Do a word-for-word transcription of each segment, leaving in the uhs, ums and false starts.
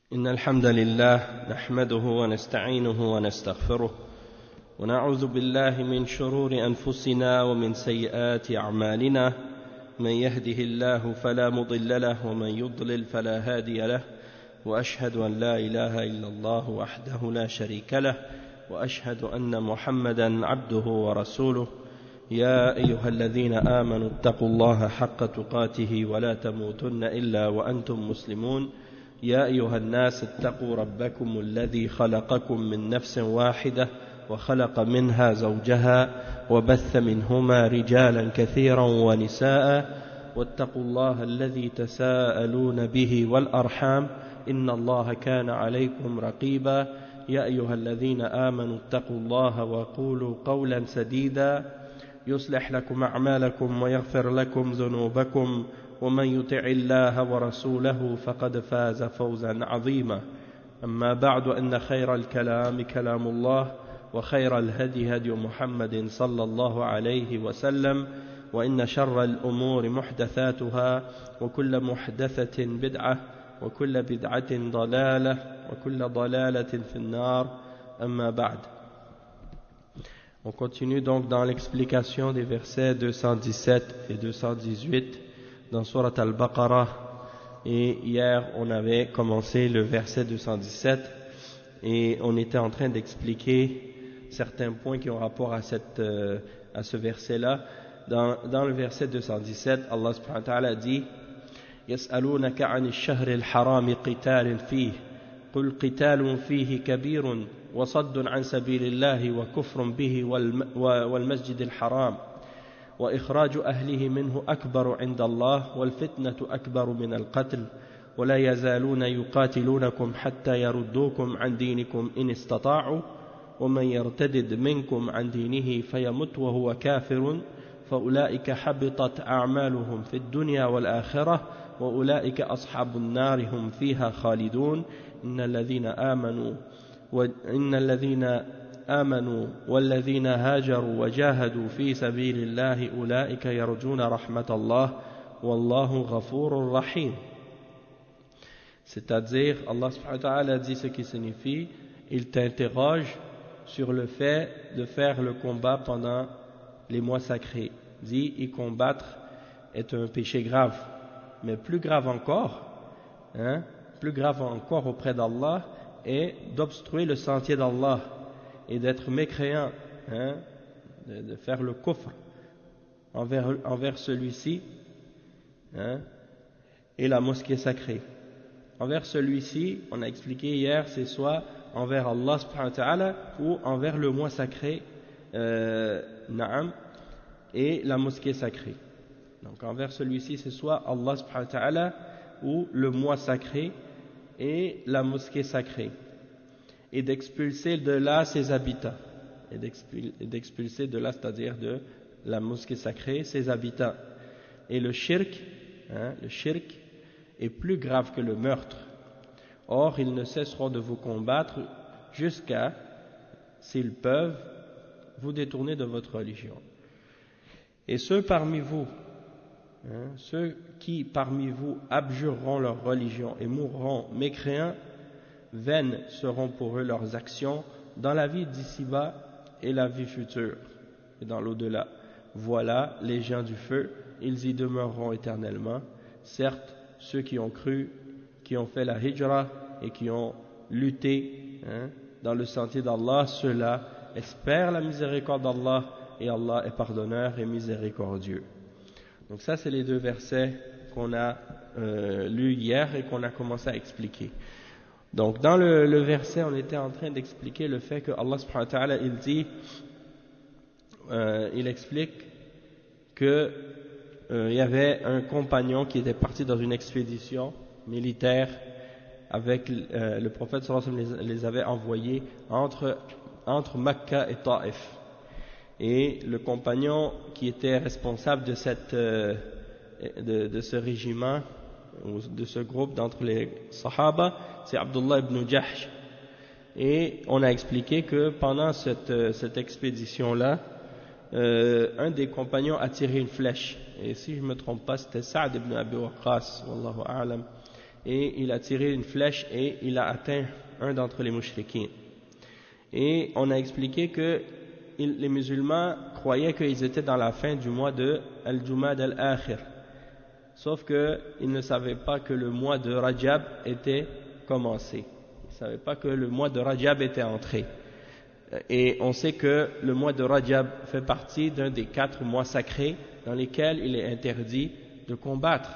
إن الحمد لله نحمده ونستعينه ونستغفره ونعوذ بالله من شرور أنفسنا ومن سيئات أعمالنا من يهده الله فلا مضل له ومن يضلل فلا هادي له وأشهد أن لا إله إلا الله وحده لا شريك له وأشهد أن محمدا عبده ورسوله يا أيها الذين آمنوا اتقوا الله حق تقاته ولا تموتن إلا وأنتم مسلمون يا أيها الناس اتقوا ربكم الذي خلقكم من نفس واحدة وخلق منها زوجها وبث منهما رجالا كثيرا ونساء واتقوا الله الذي تساءلون به والأرحام إن الله كان عليكم رقيبا يا أيها الذين آمنوا اتقوا الله وقولوا قولا سديدا يصلح لكم أعمالكم ويغفر لكم ذنوبكم ومن يطع الله ورسوله فقد فاز فوزا عظيما أما بعد أن خير الكلام كلام الله وخير الهدي هدي محمد صلى الله عليه وسلم وإن شر الأمور محدثاتها وكل محدثة بدعة وكل بدعة ضلالة وكل ضلالة في النار أما بعد. On continue donc dans l'explication des versets deux cent dix-sept et deux cent dix-huit dans Surat Al-Baqarah, et hier on avait commencé le verset deux cent dix-sept et on était en train d'expliquer certains points qui ont rapport à, cette, euh, à ce verset-là. Dans, dans le verset deux cent dix-sept, Allah subhanahu wa ta'ala dit يَسْأَلُونَكَ عَنِ الشَّهْرِ الْحَرَامِ قِتَالٍ فِيهِ قُلْ قِتَالٌ فِيهِ كَبِيرٌ وصد عن سبيل الله وكفر به والمسجد الحرام وإخراج أهله منه أكبر عند الله والفتنة أكبر من القتل ولا يزالون يقاتلونكم حتى يردوكم عن دينكم إن استطاعوا ومن يرتدد منكم عن دينه فيمت وهو كافر فأولئك حبطت أعمالهم في الدنيا والآخرة وأولئك أصحاب النار هم فيها خالدون إن الذين آمنوا وإن الذين آمنوا والذين هاجروا وجاهدوا في سبيل الله أولئك يرجون رحمة الله والله غفور رحيم. C'est-à-dire, Allah subhanahu wa ta'ala dit ce qui signifie, il t'interroge sur le fait de faire le combat pendant les mois sacrés. Il dit, y combattre est un péché grave, mais plus grave encore, hein, plus grave encore auprès d'Allah, et d'obstruer le sentier d'Allah et d'être mécréant, hein, de, de faire le kufr envers, envers celui-ci, hein, et la mosquée sacrée. Envers celui-ci, on a expliqué hier, c'est soit envers Allah subhanahu wa ta'ala ou envers le mois sacré, euh, na'am, et la mosquée sacrée. Donc envers celui-ci, c'est soit Allah subhanahu wa ta'ala ou le mois sacré et la mosquée sacrée, et d'expulser de là ses habitants, et d'expulser de là, c'est-à-dire de la mosquée sacrée, ses habitants. Et le shirk, hein, le shirk est plus grave que le meurtre. Or, ils ne cesseront de vous combattre jusqu'à, s'ils peuvent, vous détourner de votre religion. Et ceux parmi vous, Hein, ceux qui parmi vous abjureront leur religion et mourront mécréants, vaines seront pour eux leurs actions dans la vie d'ici-bas et la vie future et dans l'au-delà. Voilà les gens du feu, ils y demeureront éternellement. Certes, ceux qui ont cru, qui ont fait la hijra et qui ont lutté, hein, dans le sentier d'Allah, ceux-là espèrent la miséricorde d'Allah, et Allah est pardonneur et miséricordieux. Donc ça, c'est les deux versets qu'on a euh, lus hier et qu'on a commencé à expliquer. Donc dans le, le verset, on était en train d'expliquer le fait que Allah subhanahu wa ta'ala, il dit, euh, il explique que euh, il y avait un compagnon qui était parti dans une expédition militaire avec euh, le prophète sallallahu alayhi wa sallam, les, les avait envoyés entre, entre Mecca et Taif. Et le compagnon qui était responsable de, cette, euh, de, de ce régiment, ou de ce groupe d'entre les Sahaba, c'est Abdullah ibn Jahsh. Et on a expliqué que pendant cette, cette expédition-là, euh, un des compagnons a tiré une flèche. Et si je ne me trompe pas, c'était Sa'd ibn Abi Waqqas, wallahu a'lam. et il a tiré une flèche et il a atteint un d'entre les mouchriquins. Et on a expliqué que il, les musulmans croyaient qu'ils étaient dans la fin du mois de Al-Jumad al-Akhir, sauf qu'ils ne savaient pas que le mois de Rajab était commencé, ils ne savaient pas que le mois de Rajab était entré. Et on sait que le mois de Rajab fait partie d'un des quatre mois sacrés dans lesquels il est interdit de combattre.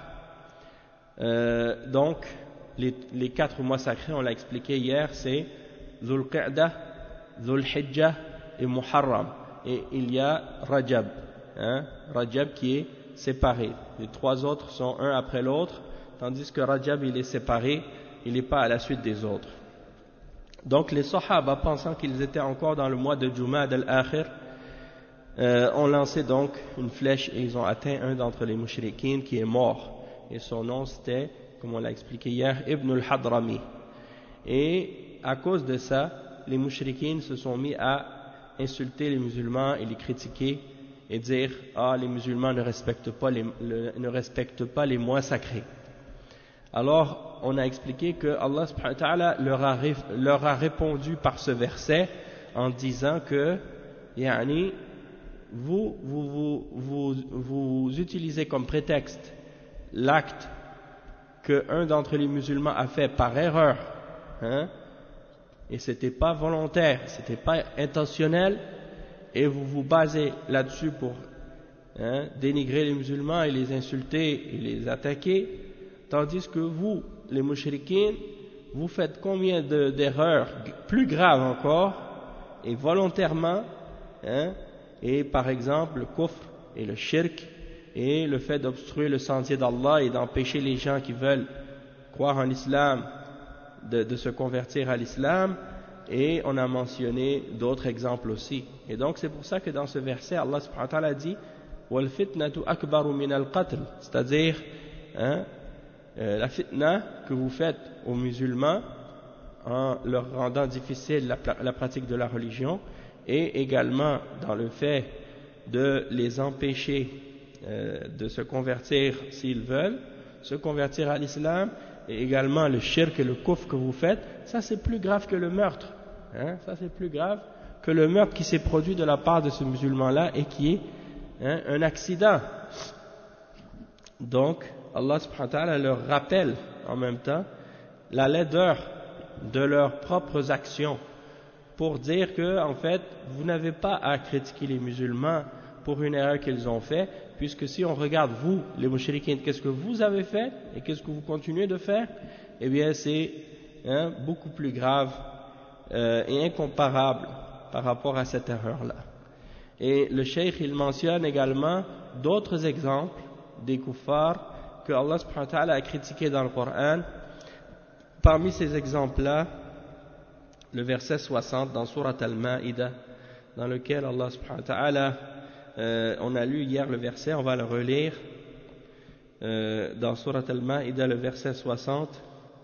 Euh, donc, les, les quatre mois sacrés, on l'a expliqué hier, c'est Dhul Qa'dah, Dhul Hijjah et Muharram. Et il y a Rajab, hein, Rajab qui est séparé. Les trois autres sont un après l'autre, tandis que Rajab il est séparé, il n'est pas à la suite des autres. Donc les Sahaba, pensant qu'ils étaient encore dans le mois de Jumad al-Akhir, euh, ont lancé donc une flèche et ils ont atteint un d'entre les mouchriquins qui est mort. Et son nom c'était, comme on l'a expliqué hier, Ibn al-Hadrami. Et à cause de ça, les mouchriquins se sont mis à insulter les musulmans et les critiquer et dire « Ah, les musulmans ne respectent pas les, le, ne respectent pas les mois sacrés ». Alors, on a expliqué que Allah subhanahu wa ta'ala leur a, leur a répondu par ce verset en disant que yani, vous, vous, vous, vous, vous utilisez comme prétexte l'acte qu'un d'entre les musulmans a fait par erreur, hein, et c'était pas volontaire, c'était pas intentionnel, et vous vous basez là-dessus pour hein, dénigrer les musulmans et les insulter et les attaquer, tandis que vous, les mouchriquins, vous faites combien d'erreurs plus graves encore, et volontairement, hein, et par exemple le kufr et le shirk, et le fait d'obstruer le sentier d'Allah et d'empêcher les gens qui veulent croire en l'islam de, de se convertir à l'islam, et on a mentionné d'autres exemples aussi. Et donc c'est pour ça que dans ce verset, Allah subhanahu wa ta'ala dit « Wal fitnatu akbaru min al-qatl » c'est-à-dire hein, euh, la fitna que vous faites aux musulmans en leur rendant difficile la, la pratique de la religion, et également dans le fait de les empêcher euh, de se convertir s'ils veulent, se convertir à l'islam, et également le shirk et le kufr que vous faites, ça c'est plus grave que le meurtre. Hein, ça c'est plus grave que le meurtre qui s'est produit de la part de ce musulman-là et qui est hein, un accident. Donc, Allah subhanahu wa ta'ala leur rappelle en même temps la laideur de leurs propres actions pour dire que, en fait, vous n'avez pas à critiquer les musulmans pour une erreur qu'ils ont faite, puisque si on regarde vous, les mouchriquins, qu'est-ce que vous avez fait et qu'est-ce que vous continuez de faire, eh bien c'est hein, beaucoup plus grave euh, et incomparable par rapport à cette erreur-là. Et le cheikh, il mentionne également d'autres exemples des kuffars que Allah subhanahu wa ta'ala a critiqués dans le Coran. Parmi ces exemples-là, le verset soixante dans Surat Al-Ma'ida, dans lequel Allah subhanahu wa ta'ala, euh, on a lu hier le verset, on va le relire, euh, dans Surat Al-Ma'ida, le verset soixante,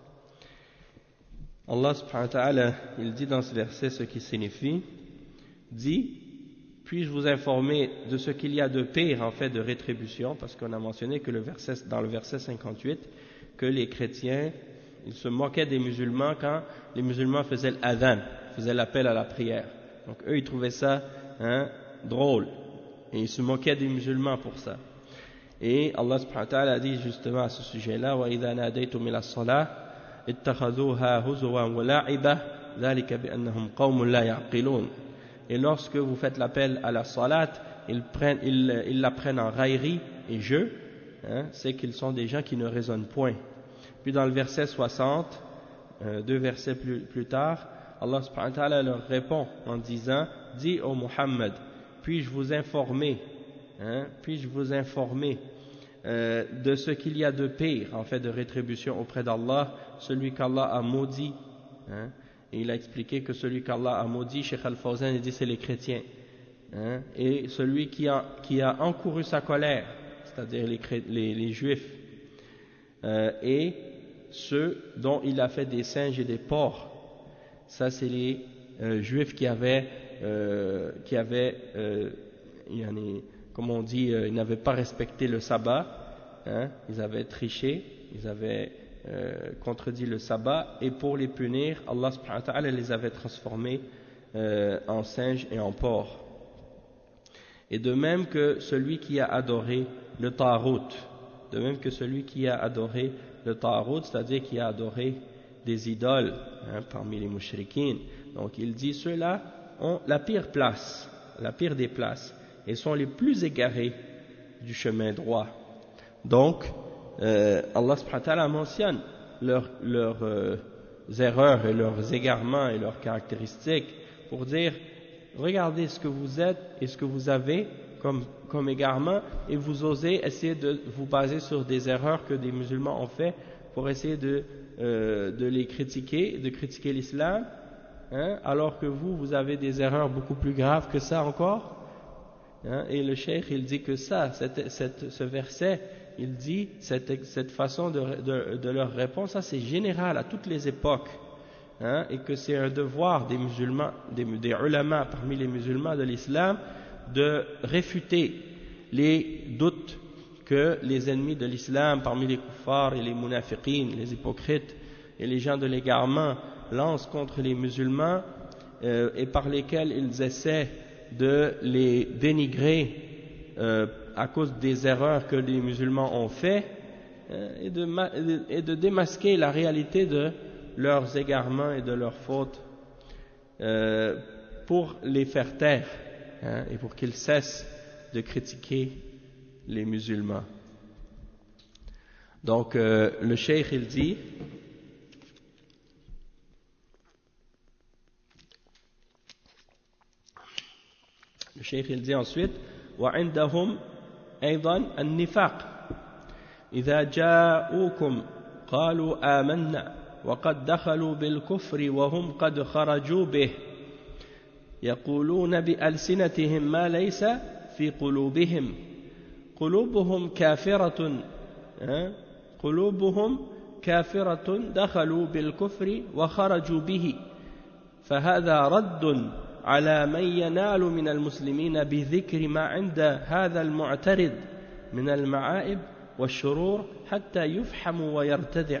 Allah subhanahu wa ta'ala, il dit dans ce verset ce qui signifie, dit, puis-je vous informer de ce qu'il y a de pire en fait de rétribution, parce qu'on a mentionné que le verset, dans le verset cinquante-huit, que les chrétiens, ils se moquaient des musulmans quand les musulmans faisaient l'adhan, faisaient l'appel à la prière. Donc eux, ils trouvaient ça hein, drôle, et ils se moquaient des musulmans pour ça. Et Allah subhanahu wa ta'ala a dit justement à ce sujet-là, وَإِذَا نَادَيْتُمْ إِلَى الصَّلَاةِ اتَّخَذُوهَا هُزُوًا وَلَعِبًا ذَلِكَ بِأَنَّهُمْ قَوْمٌ لَا يَعْقِلُونَ. Et lorsque vous faites l'appel à la salat, ils, prennent, ils, ils la prennent en raillerie et jeu, hein, c'est qu'ils sont des gens qui ne raisonnent point. Puis dans le verset soixante, euh, deux versets plus, plus tard, Allah subhanahu wa ta'ala leur répond en disant, dis ô Muhammad, puis-je vous informer, hein, puis-je vous informer euh, de ce qu'il y a de pire en fait de rétribution auprès d'Allah, celui qu'Allah a maudit, hein, et il a expliqué que celui qu'Allah a maudit, Cheikh Al-Fawzan, il dit c'est les chrétiens, hein, et celui qui a, qui a encouru sa colère, c'est-à-dire les, les, les juifs, euh, et ceux dont il a fait des singes et des porcs, ça c'est les euh, juifs qui avaient, euh, qui avaient euh, comme on dit, euh, ils n'avaient pas respecté le sabbat, hein, ils avaient triché, ils avaient euh, contredit le sabbat, et pour les punir, Allah subhanahu wa ta'ala les avait transformés euh, en singes et en porcs. Et de même que celui qui a adoré le Tarout, de même que celui qui a adoré le Tarout, c'est-à-dire qui a adoré des idoles hein, parmi les mouchrikines. Donc il dit ceux-là ont la pire place, la pire des places, et sont les plus égarés du chemin droit. Donc euh, Allah subhanahu wa ta'ala mentionne leurs, leurs euh, erreurs et leurs égarements et leurs caractéristiques pour dire regardez ce que vous êtes et ce que vous avez comme, comme égarement, et vous osez essayer de vous baser sur des erreurs que des musulmans ont fait pour essayer de, euh, de les critiquer, de critiquer l'islam, hein, alors que vous, vous avez des erreurs beaucoup plus graves que ça encore. Hein, et le cheikh, il dit que ça, cette, cette, ce verset, il dit, cette, cette façon de, de, de leur répondre, ça c'est général à toutes les époques. Hein, et que c'est un devoir des musulmans, des, des ulama parmi les musulmans de l'islam, de réfuter les doutes que les ennemis de l'islam parmi les kuffars et les munafiqines, les hypocrites et les gens de l'égarement lancent contre les musulmans euh, et par lesquels ils essaient de les dénigrer euh, à cause des erreurs que les musulmans ont fait euh, et, de, et de démasquer la réalité de leurs égarements et de leurs fautes euh, pour les faire taire hein, et pour qu'ils cessent de critiquer les musulmans. Donc euh, le cheikh il dit le cheikh il dit ensuite وعندهم أيضا النفاق إذا جاءوكم قالوا آمنا وقد دخلوا بالكفر وهم قد خرجوا به يقولون بألسنتهم ما ليس في قلوبهم قلوبهم كافرة قلوبهم كافرة دخلوا بالكفر وخرجوا به فهذا رد على من ينال من المسلمين بذكر ما عند هذا المعترض من المعائب والشرور حتى يفحم ويرتدع.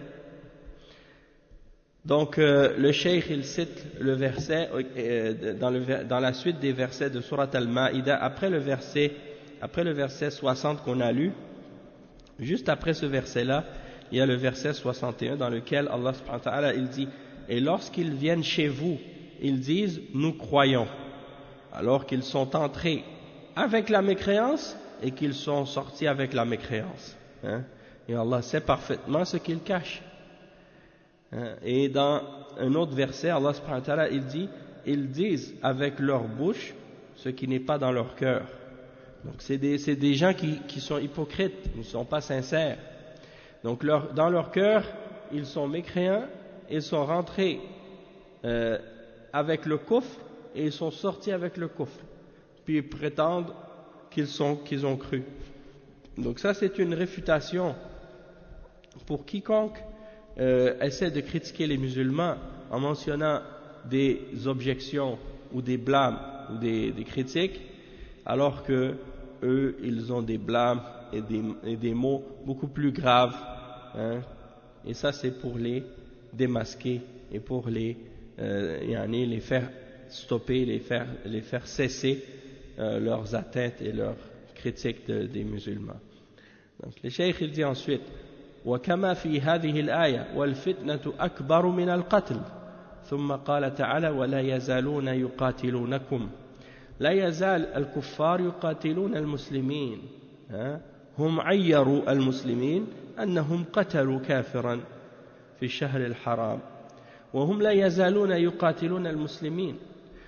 Donc euh, le cheikh il cite le verset euh, dans, le, dans la suite des versets de Surat Al-Ma'ida après le verset après le verset soixante qu'on a lu, juste après ce verset là il y a le verset soixante et un dans lequel Allah subhanahu wa ta'ala il dit et lorsqu'ils viennent chez vous ils disent nous croyons alors qu'ils sont entrés avec la mécréance et qu'ils sont sortis avec la mécréance hein? Et Allah sait parfaitement ce qu'ils cachent. Et dans un autre verset, Allah subhanahu wa ta'ala, il dit, ils disent avec leur bouche ce qui n'est pas dans leur cœur. Donc c'est des, c'est des gens qui, qui sont hypocrites, ils ne sont pas sincères. Donc leur, dans leur cœur, ils sont mécréants, ils sont rentrés euh, avec le kufr et ils sont sortis avec le kufr. Puis ils prétendent qu'ils, sont, qu'ils ont cru. Donc ça c'est une réfutation pour quiconque Euh, essaie de critiquer les musulmans en mentionnant des objections ou des blâmes ou des, des critiques, alors que eux ils ont des blâmes et des, et des mots beaucoup plus graves, hein, et ça c'est pour les démasquer et pour les, euh, les faire stopper, les faire, les faire cesser euh, leurs atteintes et leurs critiques de, des musulmans. Donc le cheikh il dit ensuite وكما في هذه الآية والفتنة أكبر من القتل ثم قال تعالى ولا يزالون يقاتلونكم لا يزال الكفار يقاتلون المسلمين هم عيروا المسلمين أنهم قتلوا كافرا في الشهر الحرام وهم لا يزالون يقاتلون المسلمين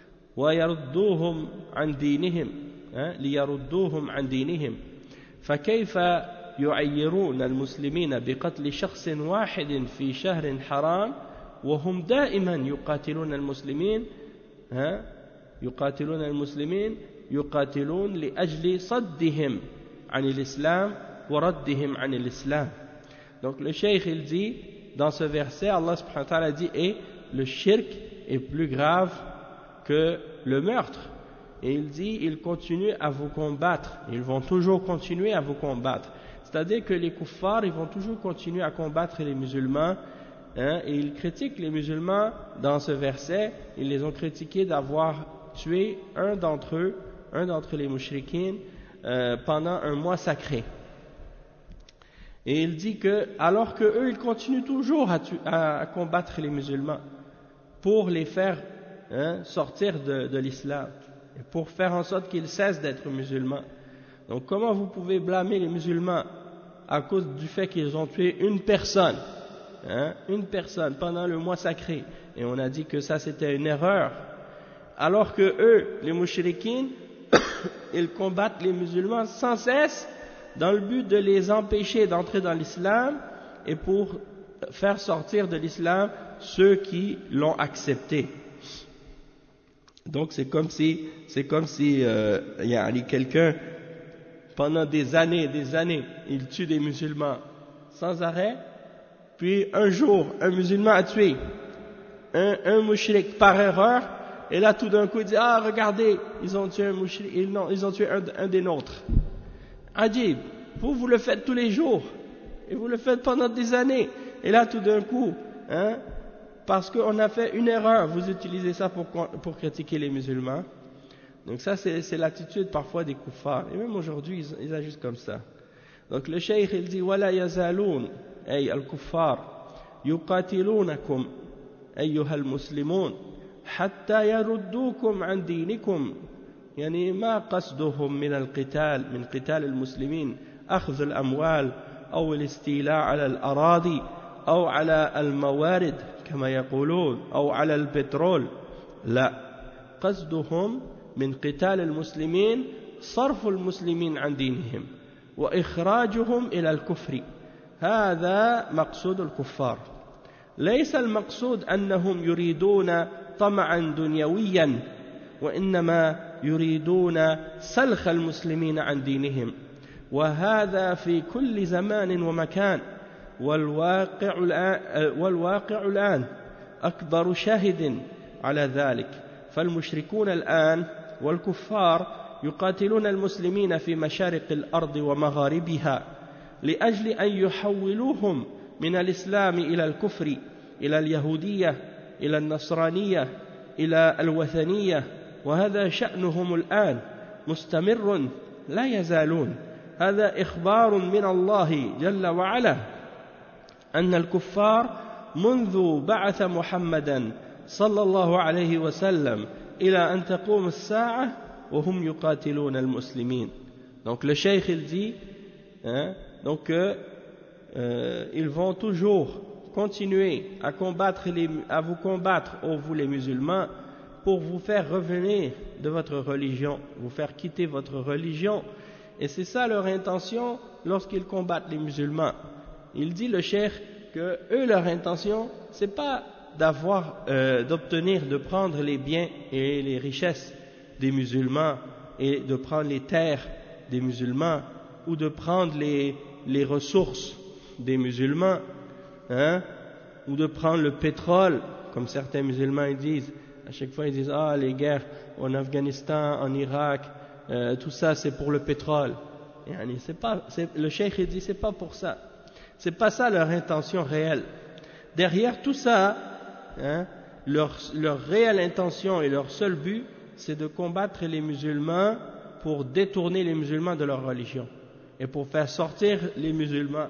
ويردوهم عن دينهم ليردوهم عن دينهم فكيف يعيرون المسلمين بقتل شخص واحد في شهر حرام وهم دائما يقاتلون المسلمين ها يقاتلون المسلمين يقاتلون لأجل صدهم عن الإسلام وردهم عن الإسلام. Donc le cheikh il dit dans ce verset Allah subhanahu wa ta'ala dit et le shirk est plus grave que le meurtre et il dit ils continuent à vous combattre, ils vont toujours continuer à vous combattre. C'est-à-dire que les kuffars, ils vont toujours continuer à combattre les musulmans, hein, et ils critiquent les musulmans dans ce verset. Ils les ont critiqués d'avoir tué un d'entre eux, un d'entre les mushrikines, euh, pendant un mois sacré. Et il dit que, alors que eux, ils continuent toujours à, tu, à, à combattre les musulmans pour les faire, hein, sortir de, de l'islam, et pour faire en sorte qu'ils cessent d'être musulmans. Donc comment vous pouvez blâmer les musulmans à cause du fait qu'ils ont tué une personne, hein, une personne pendant le mois sacré, et on a dit que ça c'était une erreur, alors que eux, les mushrikines, ils combattent les musulmans sans cesse dans le but de les empêcher d'entrer dans l'islam et pour faire sortir de l'islam ceux qui l'ont accepté. Donc c'est comme si, c'est comme si euh, y a quelqu'un pendant des années et des années, il tue des musulmans sans arrêt, puis un jour, un musulman a tué un, un mushrik par erreur, et là tout d'un coup il dit, ah regardez, ils ont tué un mushrik, ils, non, ils ont tué un, un des nôtres. Adib, vous, vous le faites tous les jours, et vous le faites pendant des années, et là tout d'un coup, hein, parce qu'on a fait une erreur, vous utilisez ça pour, pour critiquer les musulmans. Donc ça c'est, c'est l'attitude parfois des kuffars, et même aujourd'hui ils, ils agissent comme ça. Donc le cheikh il dit, وَلَا يَزَالُونَ أي الكفار يقاتلونكم أيها المسلمون حتى يردوكم عن دينكم. يعني ما قصدهم من القتال من قتال المسلمين أخذ الأموال أو الاستيلاء على الأراضي أو على الموارد كما يقولون أو على البترول، لا، قصدهم من قتال المسلمين صرف المسلمين عن دينهم وإخراجهم إلى الكفر. هذا مقصود الكفار. ليس المقصود أنهم يريدون طمعا دنيويا، وإنما يريدون سلخ المسلمين عن دينهم، وهذا في كل زمان ومكان، والواقع الآن, والواقع الآن أكبر شاهد على ذلك. فالمشركون الآن والكفار يقاتلون المسلمين في مشارق الأرض ومغاربها لأجل أن يحولوهم من الإسلام إلى الكفر، إلى اليهودية، إلى النصرانية، إلى الوثنية، وهذا شأنهم الآن مستمر لا يزالون. هذا إخبار من الله جل وعلا أن الكفار منذ بعث محمدا صلى الله عليه وسلم إلى أن تقوم الساعة وهم يقاتلون المسلمين. Donc le cheikh il dit, hein, donc euh, euh, ils vont toujours continuer à combattre les, à vous combattre, ô vous les musulmans, pour vous faire revenir de votre religion, vous faire quitter votre religion. Et c'est ça leur intention lorsqu'ils combattent les musulmans. Il dit le cheikh que eux leur intention c'est pas d'avoir, euh, d'obtenir, de prendre les biens et les richesses des musulmans et de prendre les terres des musulmans ou de prendre les, les ressources des musulmans, hein, ou de prendre le pétrole, comme certains musulmans ils disent. À chaque fois ils disent, ah les guerres en Afghanistan, en Irak, euh, tout ça c'est pour le pétrole. Et c'est pas, c'est, le cheikh il dit c'est pas pour ça. C'est pas ça leur intention réelle. Derrière tout ça, hein, leur, leur réelle intention et leur seul but, c'est de combattre les musulmans pour détourner les musulmans de leur religion et pour faire sortir les musulmans.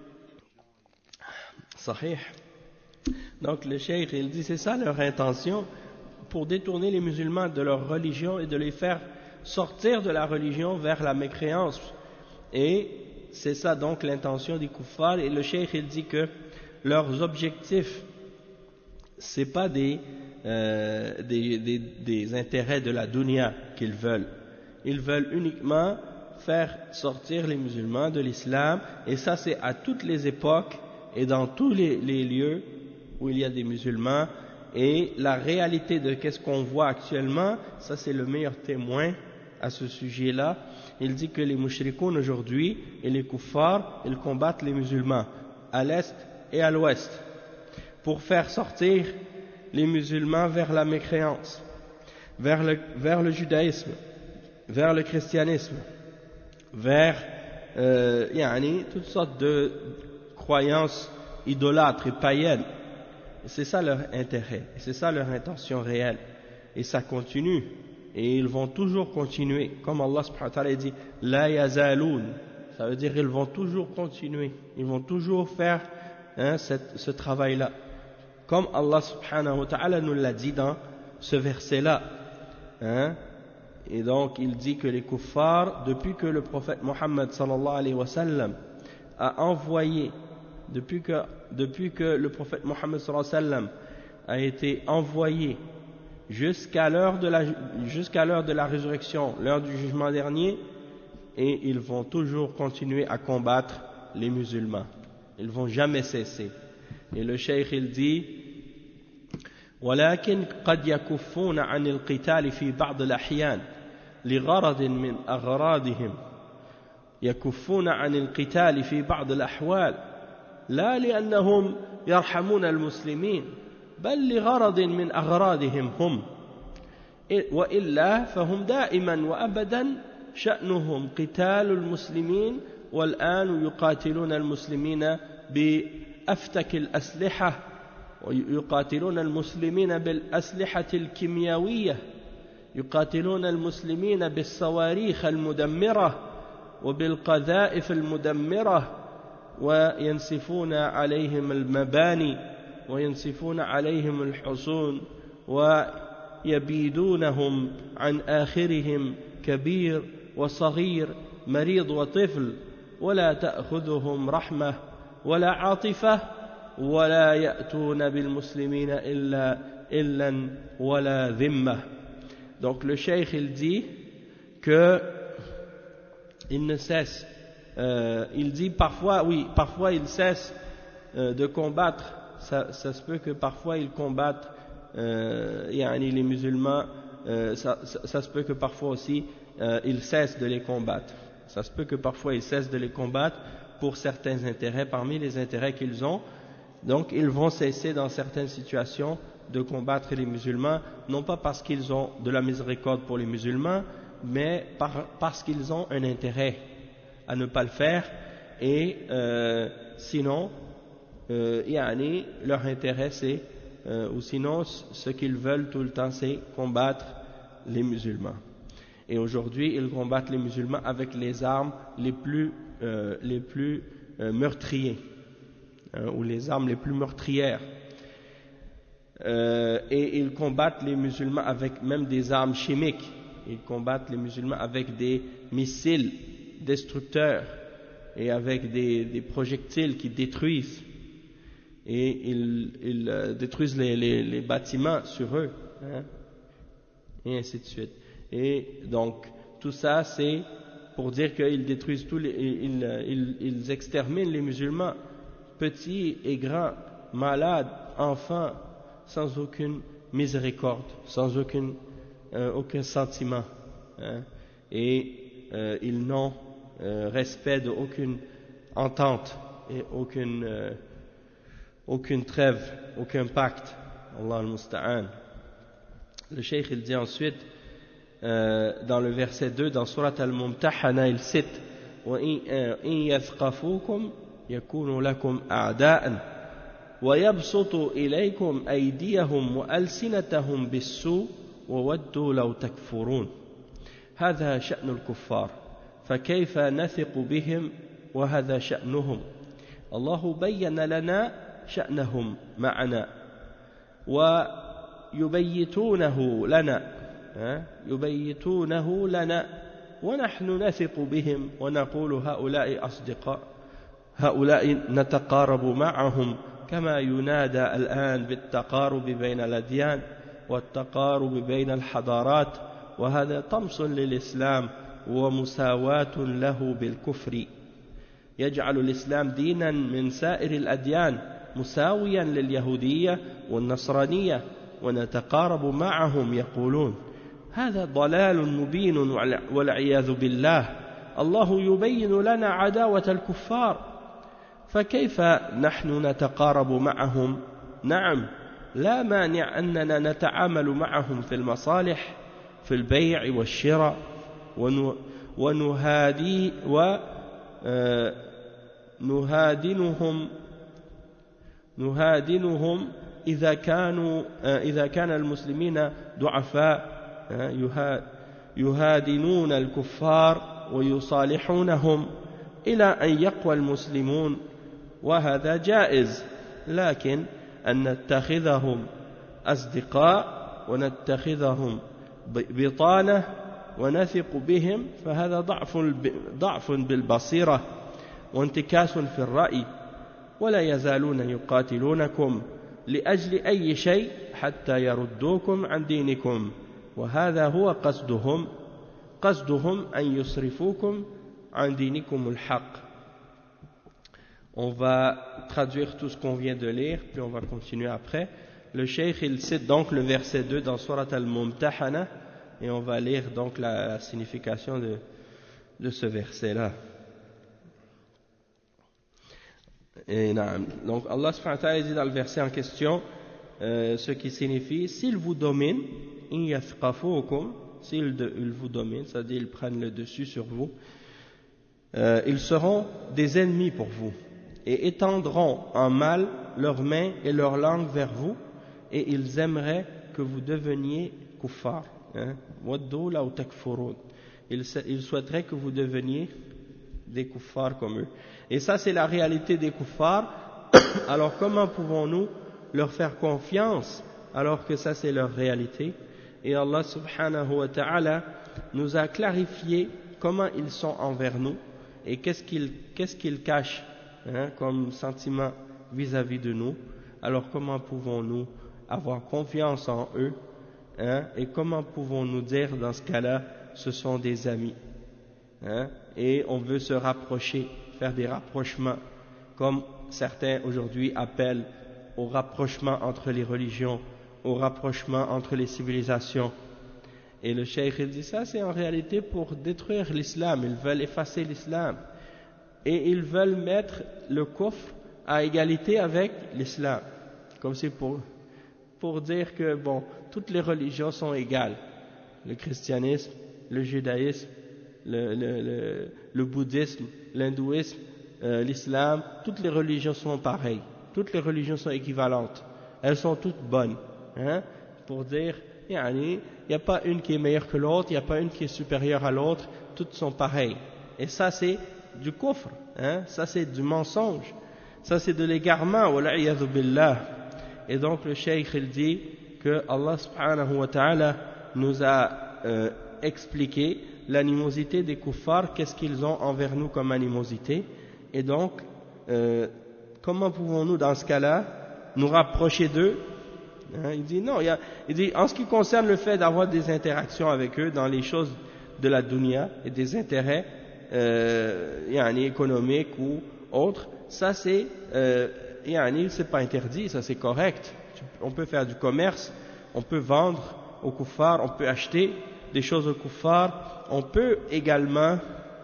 Sahih. Donc le cheikh il dit c'est ça leur intention, pour détourner les musulmans de leur religion et de les faire sortir de la religion vers la mécréance. Et c'est ça donc l'intention des kuffars. Et le cheikh il dit que leurs objectifs c'est pas des, euh, des, des, des intérêts de la dunya qu'ils veulent. Ils veulent uniquement faire sortir les musulmans de l'islam, et ça c'est à toutes les époques et dans tous les, les lieux où il y a des musulmans. Et la réalité de qu'est-ce qu'on voit actuellement, ça c'est le meilleur témoin à ce sujet-là. Il dit que les mushrikoun aujourd'hui et les kuffars, ils combattent les musulmans à l'est et à l'ouest pour faire sortir les musulmans vers la mécréance, vers le, vers le judaïsme, vers le christianisme, vers euh, yani, toutes sortes de croyances idolâtres et païennes. Et c'est ça leur intérêt, et c'est ça leur intention réelle. Et ça continue, et ils vont toujours continuer. Comme Allah subhanahu wa ta'ala dit, la yazaloun, ça veut dire qu'ils vont toujours continuer, ils vont toujours faire hein, cette, ce travail-là. Comme Allah subhanahu wa ta'ala nous l'a dit dans ce verset-là. Hein. Et donc il dit que les kuffars, depuis que le prophète Mohammed sallallahu alayhi wa sallam a envoyé, depuis que, depuis que le prophète Mohammed sallallahu alayhi wa sallam a été envoyé jusqu'à l'heure de la, jusqu'à l'heure de la résurrection, l'heure du jugement dernier, et ils vont toujours continuer à combattre les musulmans. Ils vont jamais cesser. Et le cheikh il dit ولكن قد يكفون عن القتال في بعض الأحيان لغرض من أغراضهم يكفون عن القتال في بعض الأحوال لا لأنهم يرحمون المسلمين بل لغرض من أغراضهم هم وإلا فهم دائما وأبدا شأنهم قتال المسلمين والآن يقاتلون المسلمين بأفتك الأسلحة ويقاتلون المسلمين بالأسلحة الكيميائية يقاتلون المسلمين بالصواريخ المدمرة وبالقذائف المدمرة وينسفون عليهم المباني وينسفون عليهم الحصون ويبيدونهم عن آخرهم كبير وصغير مريض وطفل ولا تأخذهم رحمة ولا عاطفة ولا يأتون بالمسلمين إلا إلا ولا ذمة. Donc le cheikh il dit que il ne cesse euh, il dit parfois oui parfois il cesse euh, de combattre ça, ça se peut que parfois ils combattent euh, yani les musulmans euh, ça, ça, ça se peut que parfois aussi euh, ils cessent de les combattre ça se peut que parfois ils cessent de les combattre pour certains intérêts parmi les intérêts qu'ils ont. Donc ils vont cesser dans certaines situations de combattre les musulmans, non pas parce qu'ils ont de la miséricorde pour les musulmans, mais par, parce qu'ils ont un intérêt à ne pas le faire, et euh, sinon, euh, yani, leur intérêt c'est, euh, ou sinon ce qu'ils veulent tout le temps c'est combattre les musulmans. Et aujourd'hui ils combattent les musulmans avec les armes les plus, euh, les plus euh, meurtriers. Ou les armes les plus meurtrières. Euh, et ils combattent les musulmans avec même des armes chimiques. Ils combattent les musulmans avec des missiles destructeurs et avec des, des projectiles qui détruisent. Et ils, ils euh, détruisent les, les, les bâtiments sur eux. Hein, et ainsi de suite. Et donc, tout ça, c'est pour dire qu'ils détruisent tous les. Ils, ils, ils exterminent les musulmans. Petits et grands, malades, enfants, sans aucune miséricorde, sans aucune, euh, aucun sentiment. Hein, et euh, ils n'ont euh, respect d'aucune entente et aucune, euh, aucune trêve, aucun pacte. Allah al-Musta'an. Le cheikh il dit ensuite, euh, dans le verset deux, dans Surat al-Mumtahana, il cite وَإِنْ يَثْقَفُوكُمْ يكون لكم أعداء ويبسطوا إليكم أيديهم وألسنتهم بالسوء وودوا لو تكفرون هذا شأن الكفار فكيف نثق بهم وهذا شأنهم الله بين لنا شأنهم معنا ويبيتونه لنا يبيتونه لنا ونحن نثق بهم ونقول هؤلاء أصدقاء هؤلاء نتقارب معهم كما ينادى الآن بالتقارب بين الأديان والتقارب بين الحضارات وهذا طمس للإسلام ومساواة له بالكفر يجعل الإسلام دينا من سائر الأديان مساويا لليهودية والنصرانية ونتقارب معهم يقولون هذا ضلال مبين والعياذ بالله الله يبين لنا عداوة الكفار فكيف نحن نتقارب معهم نعم لا مانع أننا نتعامل معهم في المصالح في البيع والشراء ونهادي نهادنهم نهادنهم إذا كانوا إذا كان المسلمين ضعفاء يهادنون الكفار ويصالحونهم إلى أن يقوى المسلمون وهذا جائز لكن أن نتخذهم أصدقاء ونتخذهم بطانة ونثق بهم فهذا ضعف ضعف بالبصيرة وانتكاس في الرأي ولا يزالون يقاتلونكم لأجل أي شيء حتى يردوكم عن دينكم وهذا هو قصدهم قصدهم أن يصرفوكم عن دينكم الحق. On va traduire tout ce qu'on vient de lire, puis on va continuer après. Le cheikh, il cite donc le verset deux dans Surat al-Mumtahana, et on va lire donc la, la signification de, de ce verset-là. Et, donc Allah subhanahu wa ta'ala dit dans le verset en question, euh, ce qui signifie, s'ils vous dominent, in yathqafukum, s'ils de, ils vous dominent, c'est-à-dire ils prennent le dessus sur vous, euh, ils seront des ennemis pour vous. Et étendront en mal leurs mains et leurs langues vers vous, et ils aimeraient que vous deveniez kuffar. Waddu law takfurun. Ils souhaiteraient que vous deveniez des kuffars comme eux. Et ça, c'est la réalité des kuffars. Alors, comment pouvons-nous leur faire confiance alors que ça, c'est leur réalité? Et Allah subhanahu wa ta'ala nous a clarifié comment ils sont envers nous et qu'est-ce qu'ils, qu'est-ce qu'ils cachent. Hein, comme sentiment vis-à-vis de nous. Alors comment pouvons-nous avoir confiance en eux, hein, et comment pouvons-nous dire dans ce cas-là ce sont des amis, hein, et on veut se rapprocher, faire des rapprochements comme certains aujourd'hui appellent au rapprochement entre les religions, au rapprochement entre les civilisations. Et le cheikh il dit ça, c'est en réalité pour détruire l'islam. Ils veulent effacer l'islam et ils veulent mettre le kufr à égalité avec l'islam, comme c'est pour, pour dire que bon, toutes les religions sont égales, le christianisme, le judaïsme, le, le, le, le bouddhisme, l'hindouisme, euh, l'islam, toutes les religions sont pareilles, toutes les religions sont équivalentes, elles sont toutes bonnes, hein, pour dire il n'y a pas une qui est meilleure que l'autre, il n'y a pas une qui est supérieure à l'autre, toutes sont pareilles. Et ça c'est du kufr, hein? Ça c'est du mensonge, ça c'est de l'égarement, wal'iyadhu billah. Et donc le cheikh il dit que Allah subhanahu wa ta'ala nous a euh, expliqué l'animosité des kuffars, qu'est-ce qu'ils ont envers nous comme animosité, et donc euh, comment pouvons-nous dans ce cas-là nous rapprocher d'eux, hein? Il dit non, il, y a, il dit en ce qui concerne le fait d'avoir des interactions avec eux dans les choses de la dunya et des intérêts Euh, yani économique ou autre, ça c'est euh, yani, c'est pas interdit, ça c'est correct. On peut faire du commerce, on peut vendre aux kuffars, on peut acheter des choses aux kuffars, on peut également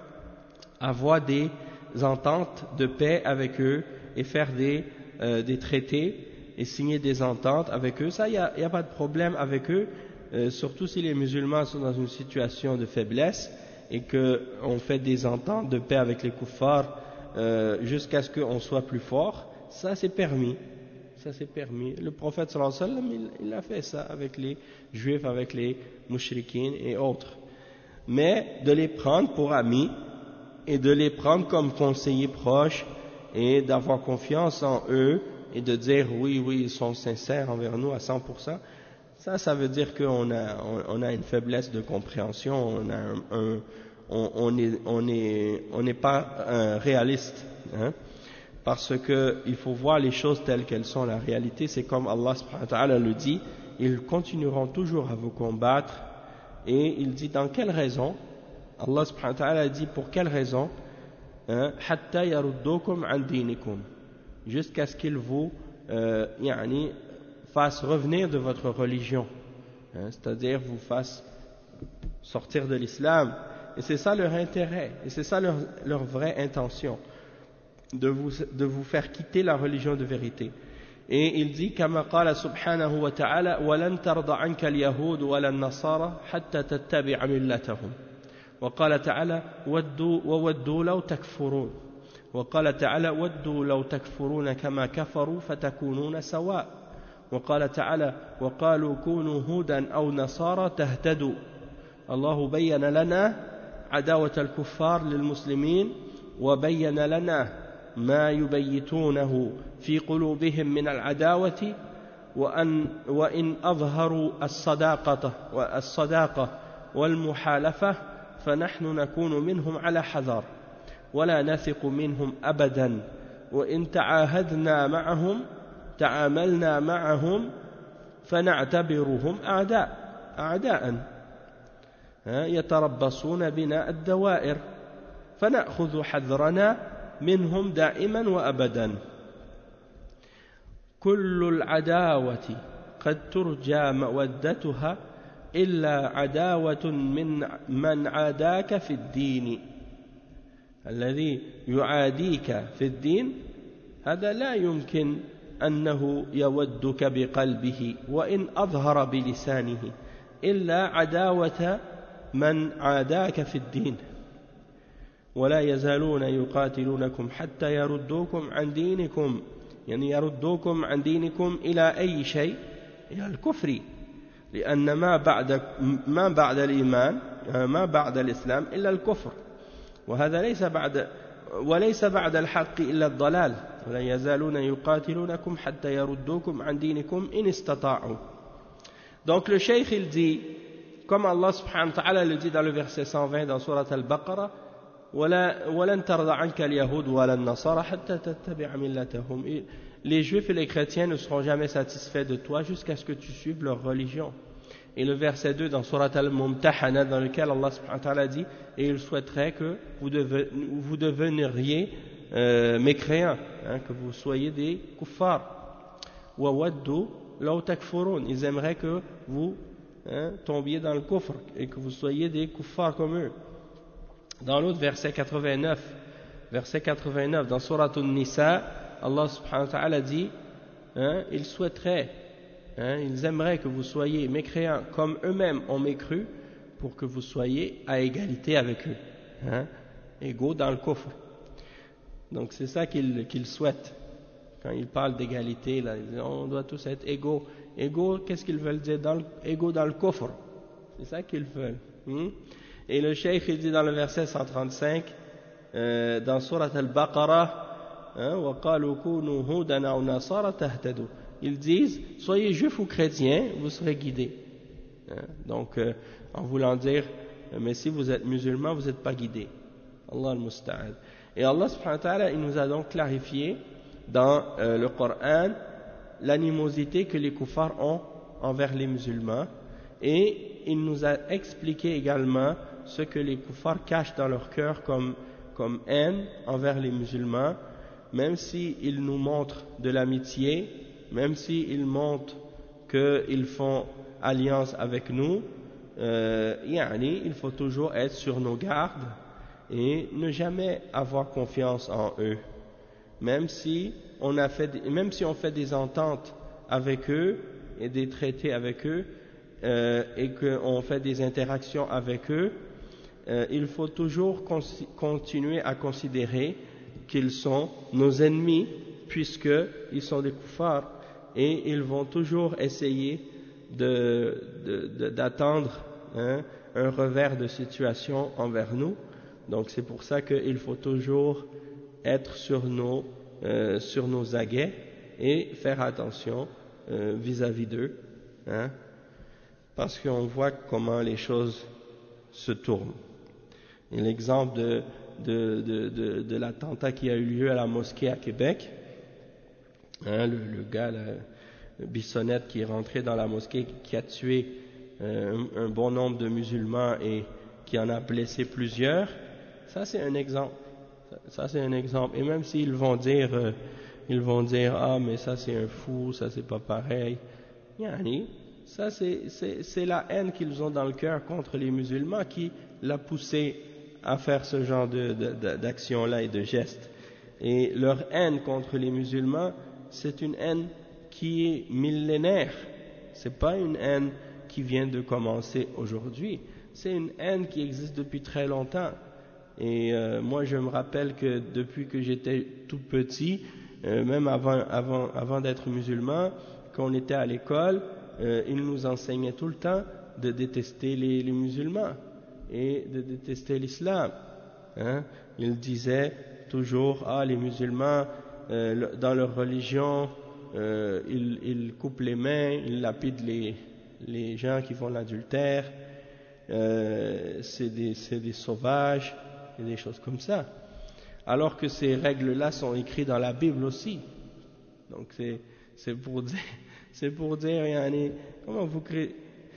avoir des ententes de paix avec eux et faire des, euh, des traités et signer des ententes avec eux. Ça, il n'y a, a pas de problème avec eux, euh, surtout si les musulmans sont dans une situation de faiblesse et qu'on fait des ententes de paix avec les kuffars euh, jusqu'à ce qu'on soit plus fort, ça c'est permis. Ça c'est permis. Le prophète sallallahu alayhi wa sallam, il, il a fait ça avec les juifs, avec les mushrikines et autres. Mais de les prendre pour amis et de les prendre comme conseillers proches et d'avoir confiance en eux et de dire oui, oui, ils sont sincères envers nous à cent pour cent, ça, ça veut dire qu'on a, on, on a une faiblesse de compréhension, on a un, un on, on est, on est, on n'est pas un réaliste, hein, parce que il faut voir les choses telles qu'elles sont. La réalité, c'est comme Allah subhanahu wa ta'ala le dit, ils continueront toujours à vous combattre, et il dit dans quelle raison? Allah subhanahu wa ta'ala dit pour quelle raison? Hatta yaruddukum an dinikum, jusqu'à ce qu'ils vous euh, yani, fasse revenir de votre religion, hein, c'est-à-dire vous fasse sortir de l'islam. Et c'est ça leur intérêt, et c'est ça leur, leur vraie intention, de vous, de vous faire quitter la religion de vérité. Et il dit كما قال سبحانه وتعالى ولن ترضى عنك اليهود ولا النصارى حتى تتبع ملتهم وقال تعالى ودوا وودوا لو تكفرون وقال تعالى ودوا لو تكفرون كما كفروا فتكونون سواء وقال تعالى وقالوا كونوا هودا أو نصارى تهتدوا. الله بين لنا عداوة الكفار للمسلمين وبين لنا ما يبيتونه في قلوبهم من العداوة وأن وإن أظهروا الصداقة والصداقة والمحالفة فنحن نكون منهم على حذر ولا نثق منهم أبدا وإن تعاهدنا معهم تعاملنا معهم فنعتبرهم أعداء أعداء يتربصون بنا الدوائر فنأخذ حذرنا منهم دائما وأبدا. كل العداوة قد ترجى مودتها إلا عداوة من من عاداك في الدين. الذي يعاديك في الدين هذا لا يمكن أنه يودك بقلبه وإن أظهر بلسانه إلا عداوة من عاداك في الدين. ولا يزالون يقاتلونكم حتى يردوكم عن دينكم يعني يردوكم عن دينكم إلى أي شيء؟ إلى الكفر، لأن ما بعد ما بعد الإيمان ما بعد الإسلام إلا الكفر، وهذا ليس بعد وليس بعد الحق إلا الضلال. ولا يزالون يقاتلونكم حتى يردوكم عن دينكم إن استطاعوا. Donc le cheikh il dit, comme Allah subhanahu wa ta'ala le dit dans le verset cent vingt dans Surat Al-Baqarah, وَلَنْ تَرْضَ عَنْكَ الْيَهُودُ وَلَا النَّصَارَى حَتَّى تَتَّبِعَ مِلَّتَهُمْ. Les juifs et les chrétiens ne seront jamais satisfaits de toi jusqu'à ce que tu suives leur religion. Et le verset deux dans Surat Al-Mumtahana dans lequel Allah subhanahu wa ta'ala dit, et il souhaiterait que vous, devez, vous deveniriez euh, mécréants, hein, que vous soyez des kuffars. وَوَدُّوا لَوْ تَكْفُرُونَ. Ils aimeraient que vous hein, tombiez dans le kufr et que vous soyez des kuffars comme eux. Dans l'autre verset quatre-vingt-neuf, verset quatre-vingt-neuf dans Surat An-Nisa, Allah subhanahu wa ta'ala dit hein, ils souhaiteraient, hein, ils aimeraient que vous soyez mécréants comme eux-mêmes ont mécru pour que vous soyez à égalité avec eux, hein, égaux dans le kufr. Donc c'est ça qu'ils qu'ils souhaitent. Quand ils parlent d'égalité, là, ils disent on doit tous être égaux. Égaux, qu'est-ce qu'ils veulent dire dans le, égaux dans le kufr. C'est ça qu'ils veulent. Hmm? Et le cheikh il dit dans le verset cent trente-cinq, euh, dans Surat Al-Baqarah, hein, ils disent soyez juifs ou chrétiens, vous serez guidés. Hein, donc euh, en voulant dire mais si vous êtes musulman, vous n'êtes pas guidés. Allah al-Musta'ad. Et Allah subhanahu wa ta'ala il nous a donc clarifié dans euh, le Coran l'animosité que les kuffars ont envers les musulmans, et il nous a expliqué également ce que les kuffars cachent dans leur cœur comme, comme haine envers les musulmans, même s'ils nous montrent de l'amitié, même s'ils montrent qu'ils font alliance avec nous, euh, yani, il faut toujours être sur nos gardes et ne jamais avoir confiance en eux. Même si on a fait, même si on fait des ententes avec eux et des traités avec eux euh, et qu'on fait des interactions avec eux, euh, il faut toujours continuer à considérer qu'ils sont nos ennemis puisqu'ils sont des kuffars et ils vont toujours essayer de, de, de, d'attendre hein, un revers de situation envers nous. Donc c'est pour ça qu'il faut toujours être sur nos, euh, sur nos aguets et faire attention euh, vis-à-vis d'eux, hein, parce qu'on voit comment les choses se tournent. Et l'exemple de, de, de, de, de l'attentat qui a eu lieu à la mosquée à Québec, hein, le, le gars, le Bissonnette qui est rentré dans la mosquée, qui a tué euh, un, un bon nombre de musulmans et qui en a blessé plusieurs, ça c'est un exemple. Ça c'est un exemple. Et même s'ils vont dire, euh, ils vont dire ah mais ça c'est un fou, ça c'est pas pareil. Yani, ça c'est, c'est, c'est la haine qu'ils ont dans le cœur contre les musulmans qui l'a poussé à faire ce genre de, de, de, d'action-là et de gestes. Et leur haine contre les musulmans, c'est une haine qui est millénaire. C'est pas une haine qui vient de commencer aujourd'hui. c'est une haine qui existe depuis très longtemps. Et euh, moi, je me rappelle que depuis que j'étais tout petit, euh, même avant, avant, avant d'être musulman, quand on était à l'école, euh, ils nous enseignaient tout le temps de détester les, les musulmans et de détester l'islam. Hein? Ils disaient toujours, ah, les musulmans, euh, dans leur religion, euh, ils, ils coupent les mains, ils lapident les, les gens qui font l'adultère, euh, c'est des, c'est des sauvages, et des choses comme ça. Alors que ces règles-là sont écrites dans la Bible aussi. Donc c'est, c'est pour dire, c'est pour dire, yani, comment vous créez...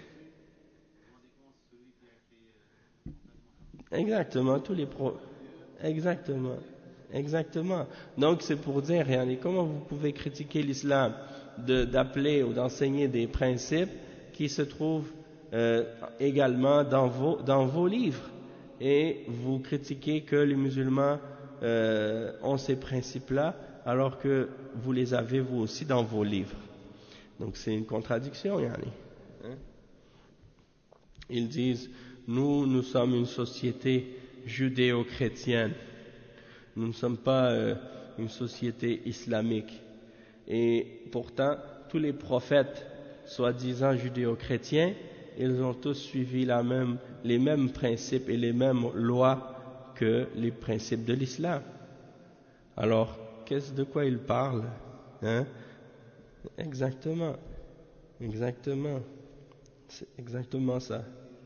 Exactement, tous les pro... Exactement, exactement. Donc c'est pour dire, yani, comment vous pouvez critiquer l'islam de, d'appeler ou d'enseigner des principes qui se trouvent euh, également dans vos, dans vos livres. Et vous critiquez que les musulmans euh, ont ces principes-là, alors que vous les avez vous aussi dans vos livres. Donc c'est une contradiction, yani. Hein? Ils disent, nous, nous sommes une société judéo-chrétienne. Nous ne sommes pas euh, une société islamique. Et pourtant, tous les prophètes, soi-disant judéo-chrétiens, ils ont tous suivi la même, les mêmes principes et les mêmes lois que les principes de l'islam. Alors, qu'est-ce de quoi ils parlent, hein? Exactement, exactement, c'est exactement ça.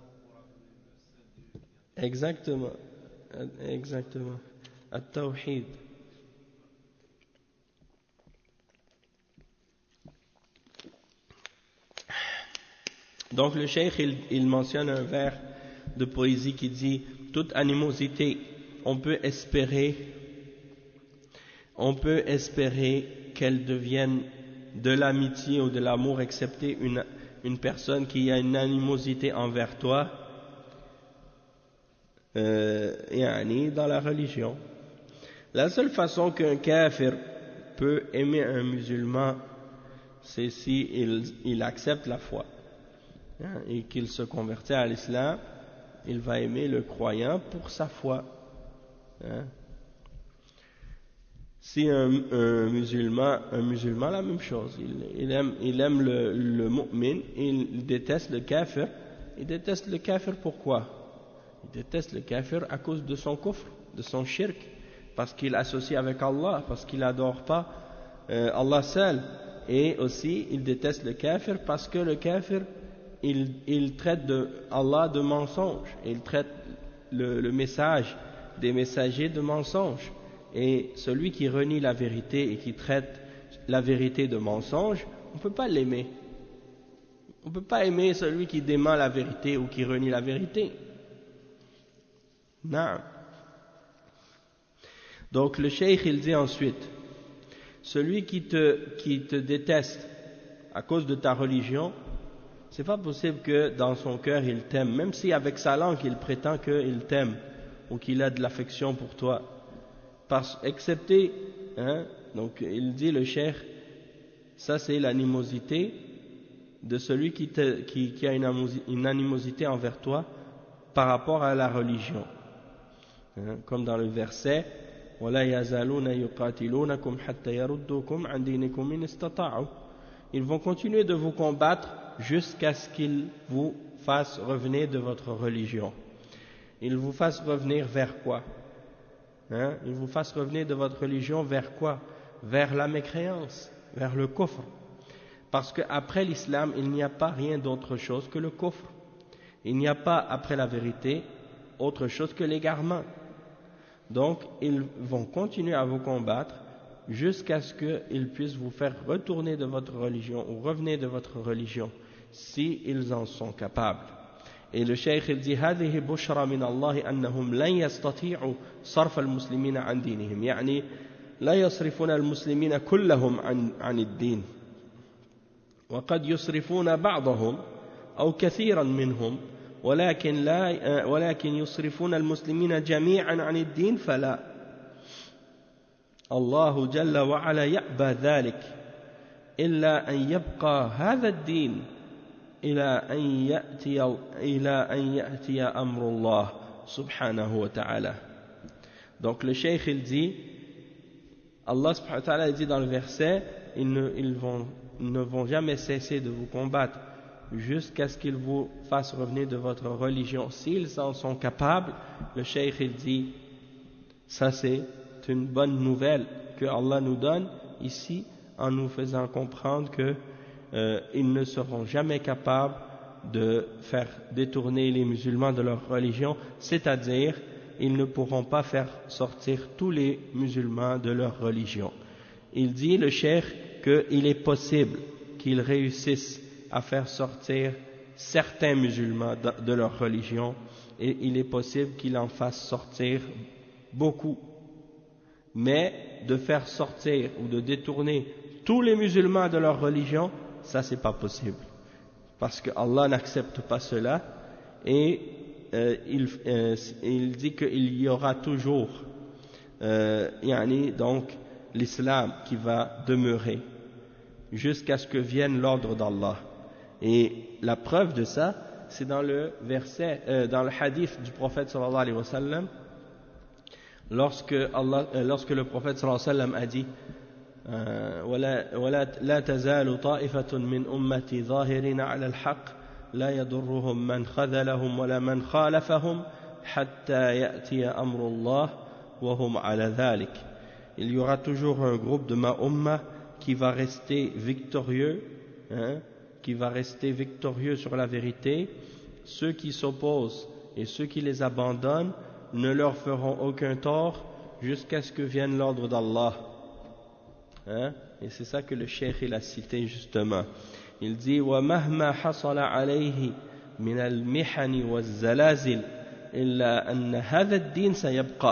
Exactement, exactement. At-Tawhid. Donc le cheikh il, il mentionne un vers de poésie qui dit toute animosité, on peut espérer, on peut espérer qu'elle devienne de l'amitié ou de l'amour, excepté une, une personne qui a une animosité envers toi, euh, yani dans la religion. La seule façon qu'un kafir peut aimer un musulman, c'est si il, il accepte la foi. Hein, et qu'il se convertit à l'islam, il va aimer le croyant pour sa foi. Hein. Si un, un musulman, un musulman, la même chose, il, il aime, il aime le, le mu'min, il déteste le kafir. Il déteste le kafir pourquoi? Il déteste le kafir à cause de son kufr, de son shirk, parce qu'il associe avec Allah, parce qu'il n'adore pas euh, Allah seul. Et aussi, il déteste le kafir parce que le kafir, Il, il traite de Allah de mensonge, il traite le, le message des messagers de mensonge. Et celui qui renie la vérité et qui traite la vérité de mensonge, on ne peut pas l'aimer. On ne peut pas aimer celui qui dément la vérité ou qui renie la vérité. Non. Donc le cheikh il dit ensuite, celui qui te, qui te déteste à cause de ta religion, c'est pas possible que dans son cœur il t'aime, même si avec sa langue il prétend qu'il t'aime ou qu'il a de l'affection pour toi. Parce, excepté, hein, donc il dit le cheikh, ça c'est l'animosité de celui qui, te, qui, qui a une, une animosité envers toi par rapport à la religion. Hein, comme dans le verset, وَلَا يَزَالُونَ يُقَاتِلُونَكُمْ حَتَّى يَرُدُّوكُمْ عَنْ دِينِكُمْ إِنِ اسْتَطَاعُوا. Ils vont continuer de vous combattre jusqu'à ce qu'ils vous fassent revenir de votre religion. Ils vous fassent revenir vers quoi? Hein? Ils vous fassent revenir de votre religion vers quoi? Vers la mécréance, vers le kufr. Parce qu'après l'islam, il n'y a pas rien d'autre chose que le kufr. Il n'y a pas, après la vérité, autre chose que l'égarement. Donc, ils vont continuer à vous combattre jusqu'à ce qu'ils puissent vous faire retourner de votre religion ou revenir de votre religion, si ils en sont capables. Et le cheikh il dit هذه بشرى من الله أنهم لن يستطيعوا صرف المسلمين عن دينهم، يعني لا يصرفون المسلمين كلهم عن عن الدين، وقد يصرفون بعضهم أو كثيرا منهم، ولكن لا ولكن يصرفون المسلمين جميعا عن الدين فلا. الله جل وعلا يأبى ذلك إلا أن يبقى هذا الدين إلى أن يأتي إلى أن يأتي أمر الله سبحانه وتعالى. Donc le cheikh il dit, Allah subhanahu wa ta'ala dit dans le verset, ils ne, ils vont, ils ne vont jamais cesser de vous combattre jusqu'à ce qu'ils vous fassent revenir de votre religion. S'ils en sont capables, le cheikh il dit, ça c'est une bonne nouvelle que Allah nous donne ici en nous faisant comprendre que euh, ils ne seront jamais capables de faire détourner les musulmans de leur religion, c'est-à-dire ils ne pourront pas faire sortir tous les musulmans de leur religion. Il dit, le cheikh, qu'il est possible qu'ils réussissent à faire sortir certains musulmans de leur religion, et il est possible qu'ils en fassent sortir beaucoup. Mais de faire sortir ou de détourner tous les musulmans de leur religion, ça c'est pas possible. Parce que Allah n'accepte pas cela, et euh, il, euh, il dit qu'il y aura toujours euh, yani, donc l'islam qui va demeurer jusqu'à ce que vienne l'ordre d'Allah. Et la preuve de ça, c'est dans le verset, euh, dans le hadith du prophète sallallahu alayhi wa sallam, lorsque, Allah, euh, lorsque le prophète sallallahu alayhi wa sallam a dit ولا ولا لا تزال طائفة من أمتي ظاهرين على الحق لا يضرهم من خذلهم ولا من خالفهم حتى يأتي أمر الله وهم على ذلك. Il y aura toujours un groupe de ma umma qui va rester victorieux, hein, qui va rester victorieux sur la vérité. Ceux qui s'opposent et ceux qui les abandonnent ne leur feront aucun tort jusqu'à ce que vienne l'ordre d'Allah. Hein? Et c'est ça que le cheikh il a cité justement. Il dit وَمَهْمَا حَصَلَ عَلَيْهِ مِنَ الْمِحَنِ وَالزَّلَازِلِ إِلَّا أَنَّ هَذَا الدِّينَ سَيَبْقَى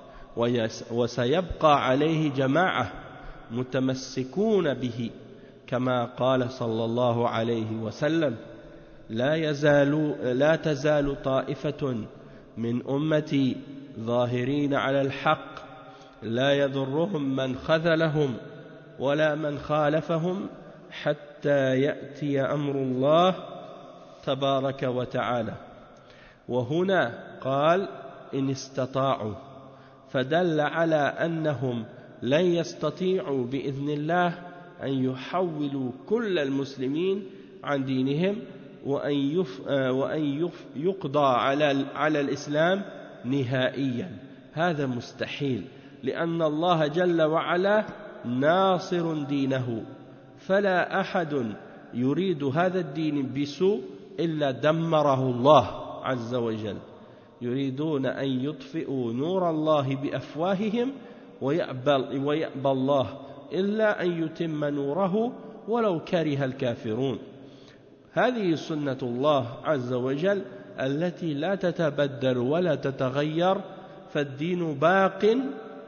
وَسَيَبْقَى عَلَيْهِ جَمَاعَةٌ مُتَمَسِّكُونَ بِهِ كما قال صلى الله عليه وسلم لا يزال لا تزال طائفة من أمتي ظاهرين على الحق لا يضرهم من خذلهم ولا من خالفهم حتى يأتي أمر الله تبارك وتعالى. وهنا قال إن استطاعوا، فدل على أنهم لن يستطيعوا بإذن الله أن يحولوا كل المسلمين عن دينهم وأن, يف وأن يقضى على, على الإسلام نهائيا. هذا مستحيل، لأن الله جل وعلا ناصر دينه، فلا أحد يريد هذا الدين بسوء إلا دمره الله عز وجل. يريدون أن يطفئوا نور الله بأفواههم ويأبى, ويأبى الله إلا أن يتم نوره ولو كره الكافرون. هذه سنة الله عز وجل التي لا تتبدل ولا تتغير، فالدين باق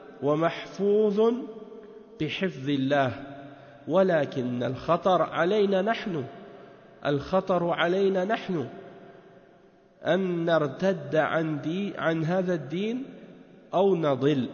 ومحفوظ بحفظ الله، ولكن الخطر علينا نحن الخطر علينا نحن أن نرتد عن, دي عن هذا الدين أو نضل.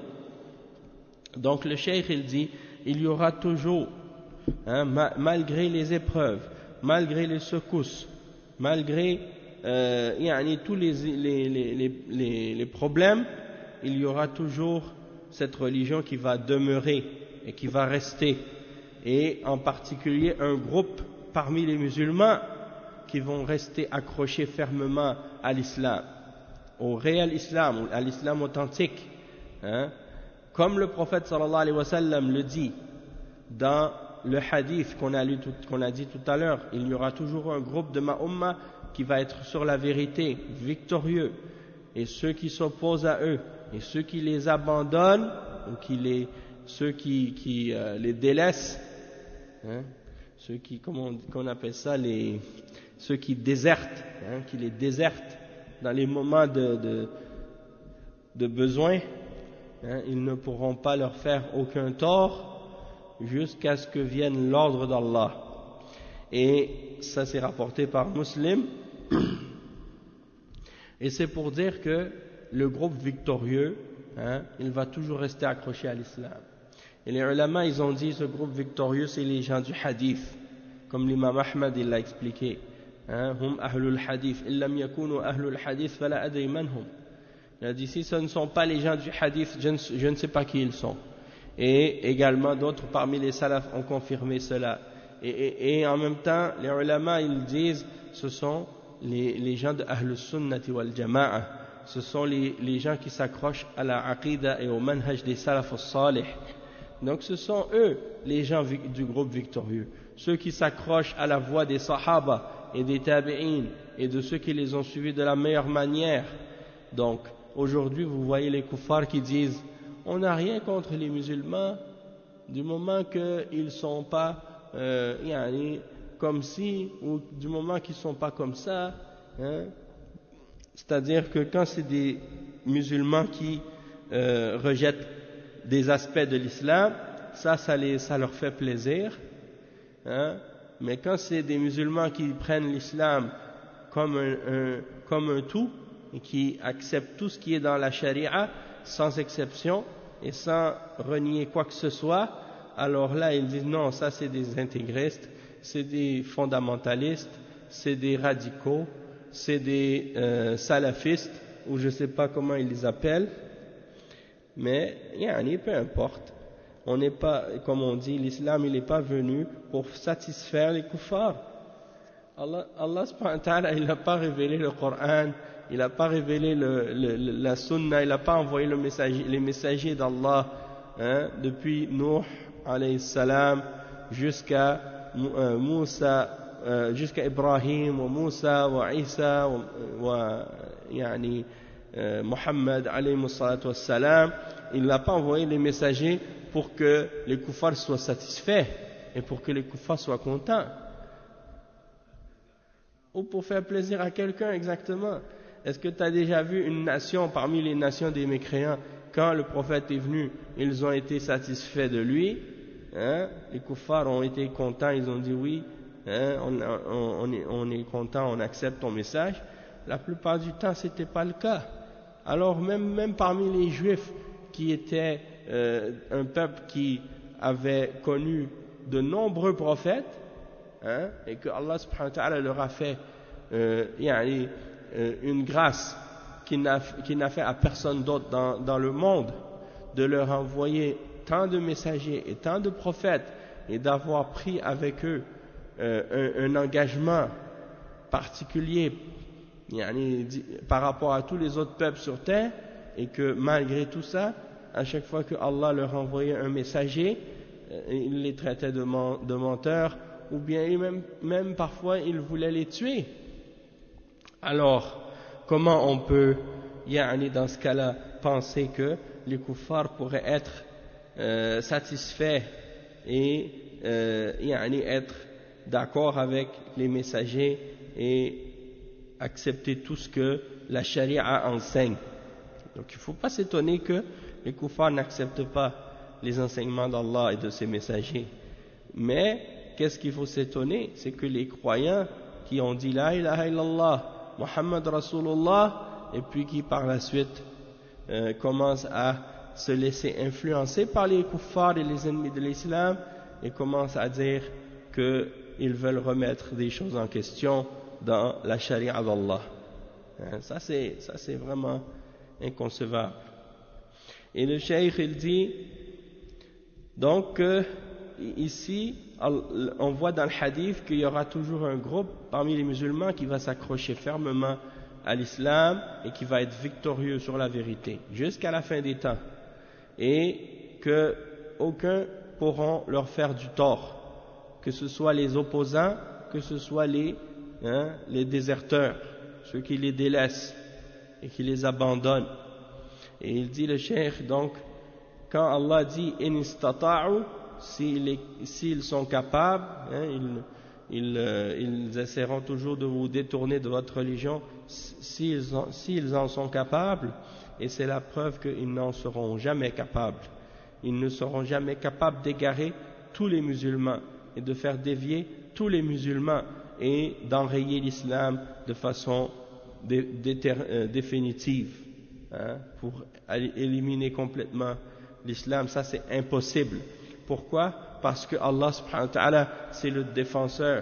Donc le cheikh il dit, il y aura toujours, hein, ma, malgré les épreuves, malgré les secousses, malgré euh, yani, tous les, les, les, les, les problèmes, il y aura toujours cette religion qui va demeurer et qui va rester, et en particulier un groupe parmi les musulmans qui vont rester accrochés fermement à l'islam, au réel islam, à l'islam authentique, hein. Comme le prophète sallallahu alayhi wa sallam le dit dans le hadith qu'on a, lu tout, qu'on a dit tout à l'heure, il y aura toujours un groupe de ma umma qui va être sur la vérité, victorieux, et ceux qui s'opposent à eux et ceux qui les abandonnent ou qui les, ceux qui, qui euh, les délaissent, hein, ceux qui, comment on, qu'on appelle ça, les, ceux qui désertent, hein, qui les désertent dans les moments de, de, de besoin, hein, ils ne pourront pas leur faire aucun tort jusqu'à ce que vienne l'ordre d'Allah. Et ça c'est rapporté par Muslim, et c'est pour dire que le groupe victorieux, hein, il va toujours rester accroché à l'islam. Et les ulama, ils ont dit ce groupe victorieux, c'est les gens du hadith, comme l'imam Ahmad il l'a expliqué, Hein, hum ahlul hadith, illam yakunu ahlul hadith, fala adri man hum. Il a dit, si ce ne sont pas les gens du hadith, je ne, je ne sais pas qui ils sont. Et également, d'autres parmi les salafs ont confirmé cela. Et, et, et en même temps, les ulama, ils disent, ce sont les, les gens de Ahlus Sunnati wal Jama'a. Ce sont les, les gens qui s'accrochent à la aqida et au manhaj des salaf al-salih. Donc ce sont eux, les gens du groupe victorieux. Ceux qui s'accrochent à la voie des sahaba et des tabi'in et de ceux qui les ont suivis de la meilleure manière. Donc, aujourd'hui, vous voyez les kuffars qui disent on n'a rien contre les musulmans du moment qu'ils ne sont pas euh, yani, comme si, ou du moment qu'ils ne sont pas comme ça. Hein. C'est-à-dire que quand c'est des musulmans qui euh, rejettent des aspects de l'islam, ça, ça, les, ça leur fait plaisir. Hein. Mais quand c'est des musulmans qui prennent l'islam comme un, un, comme un tout, et qui acceptent tout ce qui est dans la charia, sans exception, et sans renier quoi que ce soit, alors là, ils disent non, ça c'est des intégristes, c'est des fondamentalistes, c'est des radicaux, c'est des euh, salafistes, ou je ne sais pas comment ils les appellent, mais yani, peu importe. On n'est pas, comme on dit, l'islam il n'est pas venu pour satisfaire les kuffars. Allah, Allah subhanahu wa ta'ala, il n'a pas révélé le Coran, il n'a pas révélé le, le, la sunna, il n'a pas envoyé le messager, les messagers d'Allah hein, depuis Nuh alayhi salam jusqu'à euh, Moussa, euh, jusqu'à Ibrahim, wa Moussa, wa Isa, wa, wa yani, euh, Muhammad alayhi salatu wa salam. Il n'a pas envoyé les messagers pour que les kuffars soient satisfaits et pour que les kuffars soient contents. Ou pour faire plaisir à quelqu'un exactement. Est-ce que tu as déjà vu une nation parmi les nations des mécréants, quand le prophète est venu, ils ont été satisfaits de lui, hein, les kuffars ont été contents, ils ont dit oui, hein, on, on, on, est, on est content, on accepte ton message. La plupart du temps, ce n'était pas le cas. Alors même, même parmi les juifs qui étaient euh, un peuple qui avait connu de nombreux prophètes, hein, et que Allah subhanahu wa ta'ala leur a fait euh, yani, euh, une grâce qu'il n'a, qu'il n'a fait à personne d'autre dans, dans le monde, de leur envoyer tant de messagers et tant de prophètes et d'avoir pris avec eux euh, un, un engagement particulier yani, par rapport à tous les autres peuples sur terre, et que malgré tout ça, à chaque fois que Allah leur envoyait un messager, euh, il les traitait de, man, de menteurs, ou bien même, même parfois il voulait les tuer. Alors, comment on peut, yani, dans ce cas-là, penser que les kuffars pourraient être euh, satisfaits et euh, yani, être d'accord avec les messagers et accepter tout ce que la charia enseigne? Donc il ne faut pas s'étonner que les kuffars n'acceptent pas les enseignements d'Allah et de ses messagers. Mais qu'est-ce qu'il faut s'étonner? C'est que les croyants qui ont dit la ilaha illallah, Muhammad Rasulullah, et puis qui par la suite euh, commencent à se laisser influencer par les kuffars et les ennemis de l'islam, et commencent à dire qu'ils veulent remettre des choses en question dans la charia d'Allah. Hein, ça c'est, ça c'est vraiment inconcevable. Et le cheikh il dit donc euh, ici on voit dans le hadith qu'il y aura toujours un groupe parmi les musulmans qui va s'accrocher fermement à l'islam et qui va être victorieux sur la vérité jusqu'à la fin des temps, et que aucun pourront leur faire du tort, que ce soit les opposants, que ce soit les, hein, les déserteurs, ceux qui les délaissent et qui les abandonnent. Et il dit le cheikh, donc quand Allah dit in istata'u, s'ils, s'ils sont capables, hein, ils, ils, euh, ils essaieront toujours de vous détourner de votre religion s'ils en, s'ils en sont capables, et c'est la preuve qu'ils n'en seront jamais capables. Ils ne seront jamais capables d'égarer tous les musulmans et de faire dévier tous les musulmans et d'enrayer l'islam de façon dé, déter, euh, définitive, hein, pour éliminer complètement l'islam. Ça c'est impossible. Pourquoi? Parce que Allah subhanahu wa ta'ala c'est le défenseur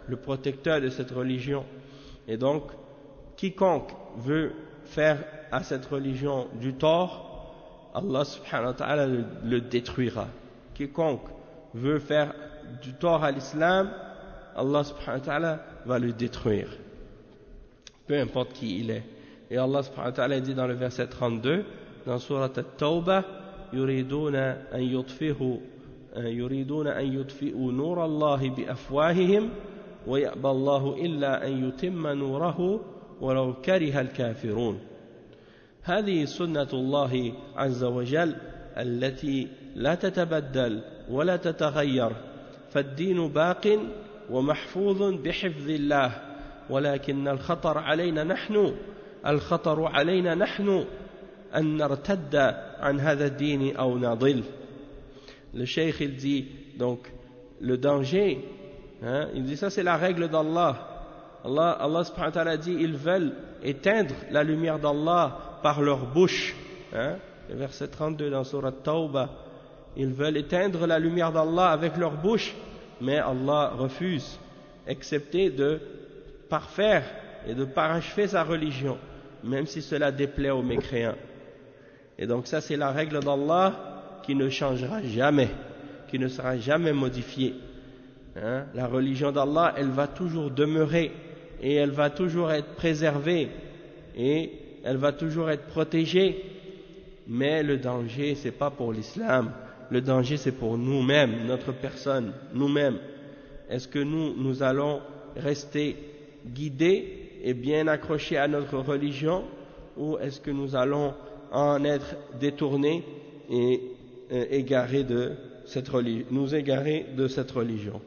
le protecteur de cette religion. Et donc, quiconque veut faire à cette religion du tort, Allah subhanahu wa ta'ala le, le détruira. Quiconque veut faire du tort à l'islam, Allah subhanahu wa ta'ala va le détruire. Peu importe qui il est. Et Allah subhanahu wa ta'ala dit dans le verset trente-deux, dans Surat At-Tawbah, يريدون أن يطفئوا يريدون أن يطفئوا نور الله بأفواههم ويأبى الله إلا أن يتم نوره ولو كره الكافرون. هذه سنة الله عز وجل التي لا تتبدل ولا تتغير، فالدين باق ومحفوظ بحفظ الله، ولكن الخطر علينا نحن الخطر علينا نحن أن نرتد عن هذا الدين أو نضل. Le cheikh il dit donc le danger, hein, il dit ça c'est la règle d'Allah. Allah, Allah subhanahu wa ta'ala dit ils veulent éteindre la lumière d'Allah par leur bouche, hein, le verset trente-deux dans Surat Tawbah, ils veulent éteindre la lumière d'Allah avec leur bouche, mais Allah refuse, excepté de parfaire et de parachever sa religion, même si cela déplaît aux mécréants. Et donc ça c'est la règle d'Allah qui ne changera jamais, qui ne sera jamais modifiée. Hein? La religion d'Allah, elle va toujours demeurer et elle va toujours être préservée et elle va toujours être protégée. Mais le danger, c'est pas pour l'islam. Le danger, c'est pour nous-mêmes, notre personne, nous-mêmes. Est-ce que nous, nous allons rester guidés et bien accrochés à notre religion, ou est-ce que nous allons en être détournés et euh, égarés de cette religion, nous égarer de cette religion?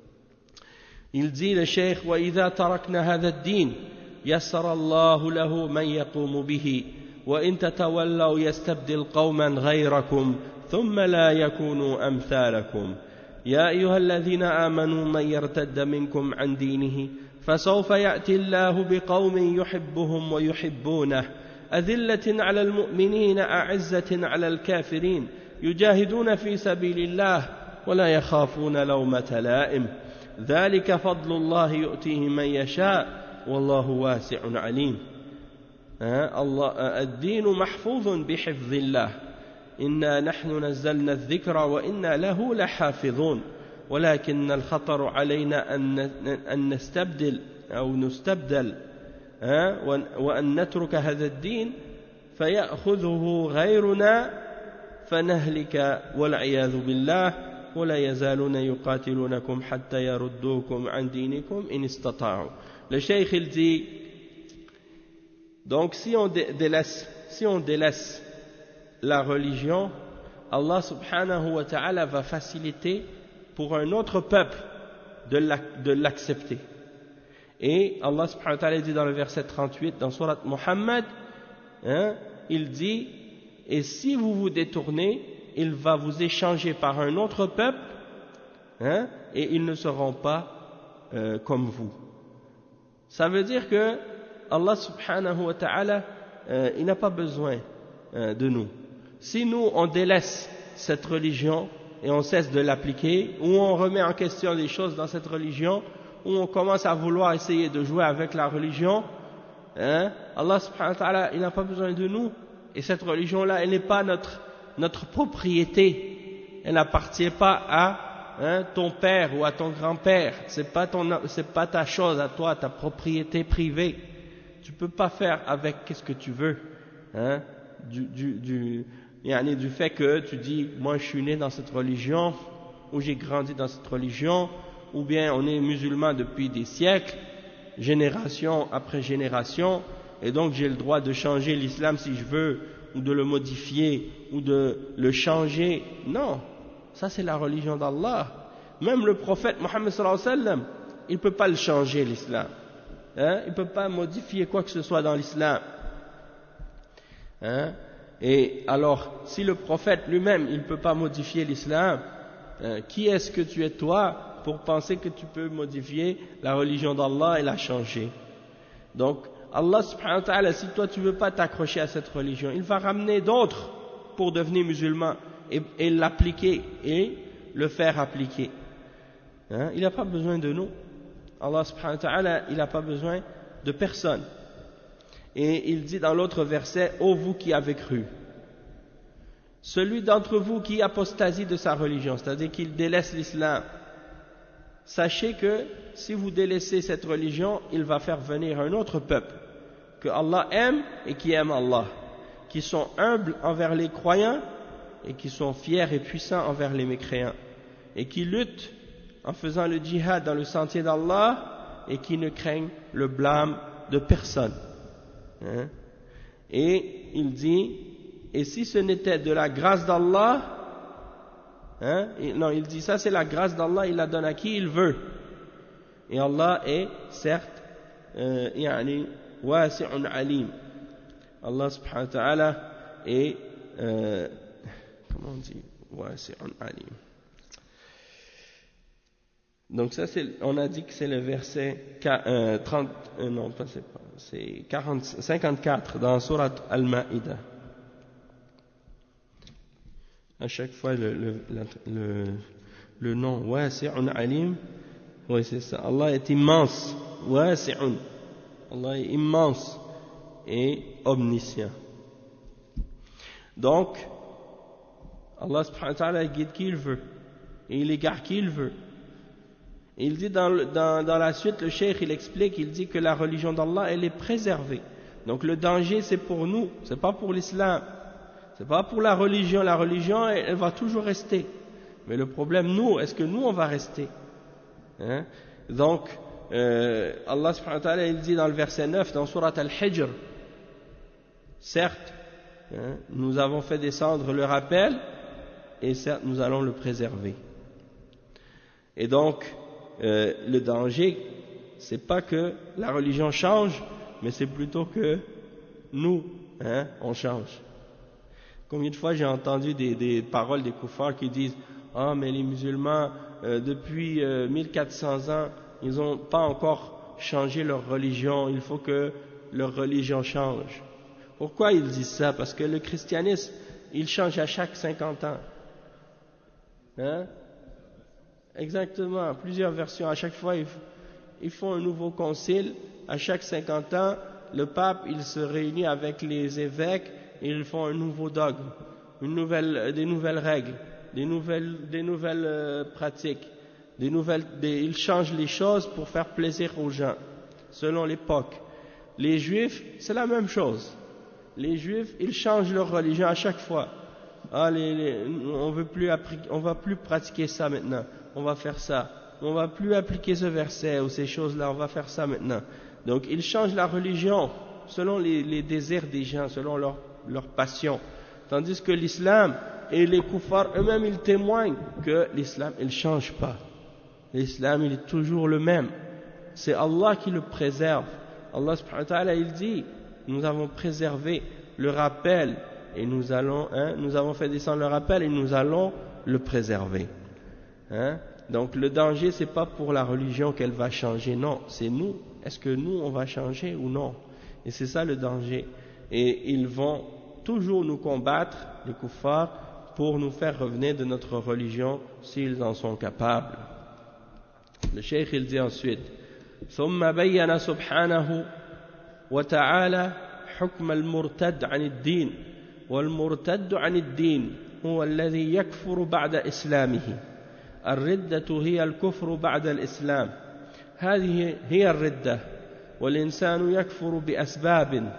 Il dit le cheikh: وَإِذَا تَرَكْنَا هَذَا الدِّينَ يَسَّرَ اللَّهُ لَهُ مَنْ يَقُومُ بِهِ وَإِنْ تَتَوَلَّوْا يَسْتَبْدِلْ قَوْمًا غَيْرَكُمْ ثُمَّ لَا يَكُونُوا أَمْثَالَكُمْ يَا أَيُّهَا الَّذِينَ آمَنُوا مَنْ يَرْتَدَّ مِنْكُمْ عَنْ دِينِهِ فسوف يأتي الله بقوم يحبهم ويحبونه أذلة على المؤمنين أعزة على الكافرين يجاهدون في سبيل الله ولا يخافون لومة لائم ذلك فضل الله يؤتيه من يشاء والله واسع عليم. الدين محفوظ بحفظ الله إنا نحن نزلنا الذكر وإنا له لحافظون ولكن الخطر علينا أن نستبدل أو نستبدل وأن نترك هذا الدين فيأخذه غيرنا فنهلك والعياذ بالله ولا يزالون يقاتلونكم حتى يردوكم عن دينكم إن استطاعوا. Le cheikh il dit donc si on délaisse si on délaisse la religion, Allah subhanahu wa ta'ala va faciliter pour un autre peuple de l'accepter. Et Allah subhanahu wa ta'ala dit dans le verset trente-huit dans Surat Muhammad, hein, il dit: et si vous vous détournez, il va vous échanger par un autre peuple, hein, et ils ne seront pas euh, comme vous. Ça veut dire que Allah subhanahu wa ta'ala, euh, il n'a pas besoin euh, de nous. Si nous on délaisse cette religion et on cesse de l'appliquer, ou on remet en question les choses dans cette religion, ou on commence à vouloir essayer de jouer avec la religion, hein, Allah subhanahu wa ta'ala, il n'a pas besoin de nous. Et cette religion-là, elle n'est pas notre, notre propriété. Elle n'appartient pas à hein, ton père ou à ton grand-père. C'est pas ton, c'est pas ta chose à toi, ta propriété privée. Tu peux pas faire avec qu'est-ce que tu veux, hein, du, du, du, yani du fait que tu dis, moi je suis né dans cette religion, ou j'ai grandi dans cette religion, ou bien on est musulman depuis des siècles, génération après génération, et donc j'ai le droit de changer l'islam si je veux, ou de le modifier, ou de le changer. Non, ça c'est la religion d'Allah. Même le prophète Mohammed sallallahu alayhi wa sallam, il ne peut pas le changer l'islam, hein? Il ne peut pas modifier quoi que ce soit dans l'islam, hein? Et alors, si le prophète lui-même, il ne peut pas modifier l'islam, hein, qui est-ce que tu es toi pour penser que tu peux modifier la religion d'Allah et la changer? Donc, Allah subhanahu wa ta'ala, si toi tu ne veux pas t'accrocher à cette religion, il va ramener d'autres pour devenir musulman et, et l'appliquer et le faire appliquer. Hein? Il n'a pas besoin de nous. Allah subhanahu wa ta'ala, il n'a pas besoin de personne. Et il dit dans l'autre verset, ô vous qui avez cru, celui d'entre vous qui apostasie de sa religion, c'est-à-dire qu'il délaisse l'islam, sachez que si vous délaissez cette religion, il va faire venir un autre peuple que Allah aime et qui aime Allah, qui sont humbles envers les croyants et qui sont fiers et puissants envers les mécréants, et qui luttent en faisant le djihad dans le sentier d'Allah et qui ne craignent le blâme de personne. Hein? Et il dit, et si ce n'était de la grâce d'Allah, hein? Non, il dit ça c'est la grâce d'Allah, il la donne à qui il veut. Et Allah est certes, euh, yani, wasi'un alim. Allah subhanahu wa ta'ala est, euh, comment on dit, wasi'un alim. Donc ça c'est, on a dit que c'est le verset euh, trente, euh, non pas c'est pas, c'est quarante, cinquante-quatre dans Surat Al-Ma'idah. À chaque fois le, le, le, le nom wasi'un alim, oui c'est ça, Allah est immense, wasi'un, Allah est immense et omniscient. Donc Allah subhanahu wa ta'ala guide qui il veut et il égare qui il veut. Et il dit dans, dans, dans la suite, le cheikh il explique, il dit que la religion d'Allah elle est préservée. Donc le danger c'est pour nous, c'est pas pour l'islam, c'est pas pour la religion. La religion elle, elle va toujours rester. Mais le problème nous, est-ce que nous on va rester? Hein? Donc euh, Allah subhanahu wa ta'ala il dit dans le verset neuf dans Surat Al-Hijr, certes hein, nous avons fait descendre le rappel et certes nous allons le préserver. Et donc Euh, le danger, c'est pas que la religion change, mais c'est plutôt que nous, hein, on change. Combien de fois j'ai entendu des, des paroles des koufars qui disent « Ah, mais les musulmans, euh, depuis euh, mille quatre cents ans, ils n'ont pas encore changé leur religion, il faut que leur religion change. » Pourquoi ils disent ça? Parce que le christianisme, il change à chaque cinquante ans. Hein? Exactement, plusieurs versions. À chaque fois, ils font un nouveau concile. À chaque cinquante ans, le pape, il se réunit avec les évêques et ils font un nouveau dogme, une nouvelle, des nouvelles règles, des nouvelles, des nouvelles euh, pratiques, des nouvelles, des, ils changent les choses pour faire plaisir aux gens, selon l'époque. Les Juifs, c'est la même chose. Les Juifs, ils changent leur religion à chaque fois. Ah, les, les, on veut plus, on va plus pratiquer ça maintenant. On va faire ça, on va plus appliquer ce verset ou ces choses-là, on va faire ça maintenant. Donc ils changent la religion selon les, les désirs des gens, selon leur, leur passion. Tandis que l'islam et les koufars eux-mêmes, ils témoignent que l'islam, il ne change pas. L'islam, il est toujours le même. C'est Allah qui le préserve. Allah subhanahu wa ta'ala, il dit, nous avons préservé le rappel et nous allons, hein, nous avons fait descendre le rappel et nous allons le préserver. Hein? Donc le danger c'est pas pour la religion qu'elle va changer, non, c'est nous, est-ce que nous on va changer ou non? Et c'est ça le danger. Et ils vont toujours nous combattre, les kuffars, pour nous faire revenir de notre religion s'ils en sont capables. Le cheikh il dit ensuite ثم بين سبحانه وتعالى حكم المرتد عن الدين والمرتد عن الدين هو الذي يكفر بعد إسلامه. الردة هي الكفر بعد الإسلام، هذه هي الردة، والإنسان يكفر بأسباب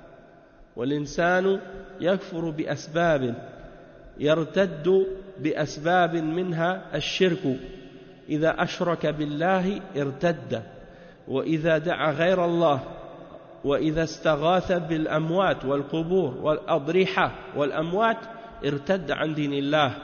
والإنسان يكفر بأسباب يرتد بأسباب منها الشرك، إذا أشرك بالله ارتد، وإذا دعا غير الله، وإذا استغاث بالأموات والقبور والأضرحة والأموات ارتد عن دين الله.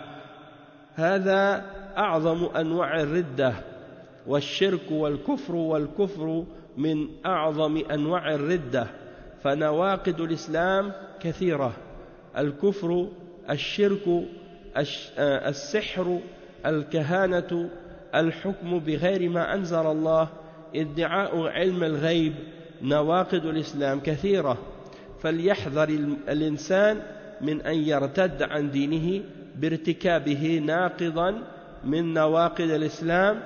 هذا أعظم أنواع الردة، والشرك والكفر والكفر من أعظم أنواع الردة، فنواقض الإسلام كثيرة: الكفر، الشرك، السحر، الكهانة، الحكم بغير ما أنزل الله، ادعاء علم الغيب، نواقض الإسلام كثيرة. فليحذر الإنسان من أن يرتد عن دينه بارتكابه ناقضا من نواقض الإسلام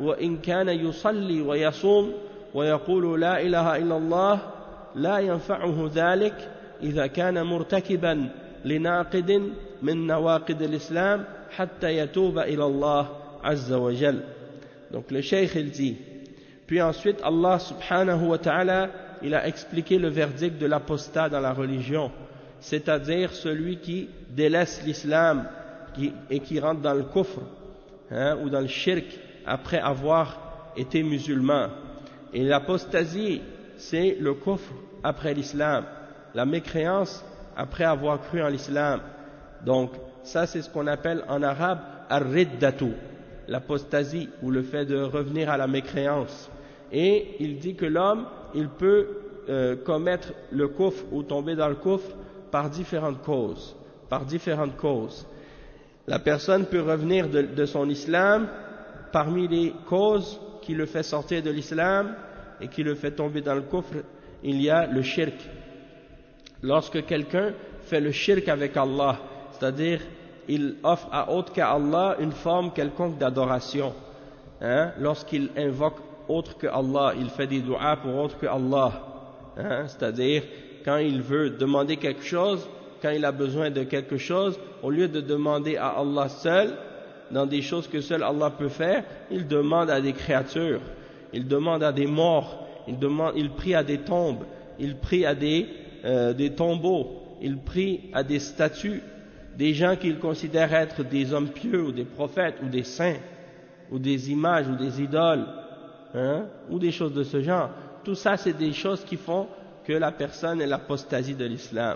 وإن كان يصلي ويصوم ويقول لا إله إلا الله لا ينفعه ذلك إذا كان مرتكبا لناقد من نواقض الإسلام حتى يتوب إلى الله عز وجل. Donc le cheikh il dit, puis ensuite Allah subhanahu wa ta'ala il a expliqué le verdict de l'apostat dans la religion, c'est-à-dire celui qui délaisse l'islam qui, et qui rentre dans le kufr, hein, ou dans le shirk après avoir été musulman. Et l'apostasie c'est le kufr après l'islam, la mécréance après avoir cru en l'islam. Donc ça c'est ce qu'on appelle en arabe ar-riddatu, l'apostasie ou le fait de revenir à la mécréance. Et il dit que l'homme il peut euh, commettre le kufr ou tomber dans le kufr par différentes causes, par différentes causes. La personne peut revenir de, de son islam. Parmi les causes qui le fait sortir de l'islam et qui le fait tomber dans le kufr, il y a le shirk. Lorsque quelqu'un fait le shirk avec Allah, c'est-à-dire il offre à autre qu'Allah une forme quelconque d'adoration, hein, lorsqu'il invoque autre que Allah, il fait des du'as pour autre que Allah, hein, c'est-à-dire quand il veut demander quelque chose, quand il a besoin de quelque chose, au lieu de demander à Allah seul, dans des choses que seul Allah peut faire, il demande à des créatures, il demande à des morts, il, demande, il prie à des tombes, il prie à des, euh, des tombeaux, il prie à des statues, des gens qu'il considère être des hommes pieux ou des prophètes ou des saints ou des images ou des idoles, hein, ou des choses de ce genre. Tout ça c'est des choses qui font que la personne est l'apostasie de l'islam.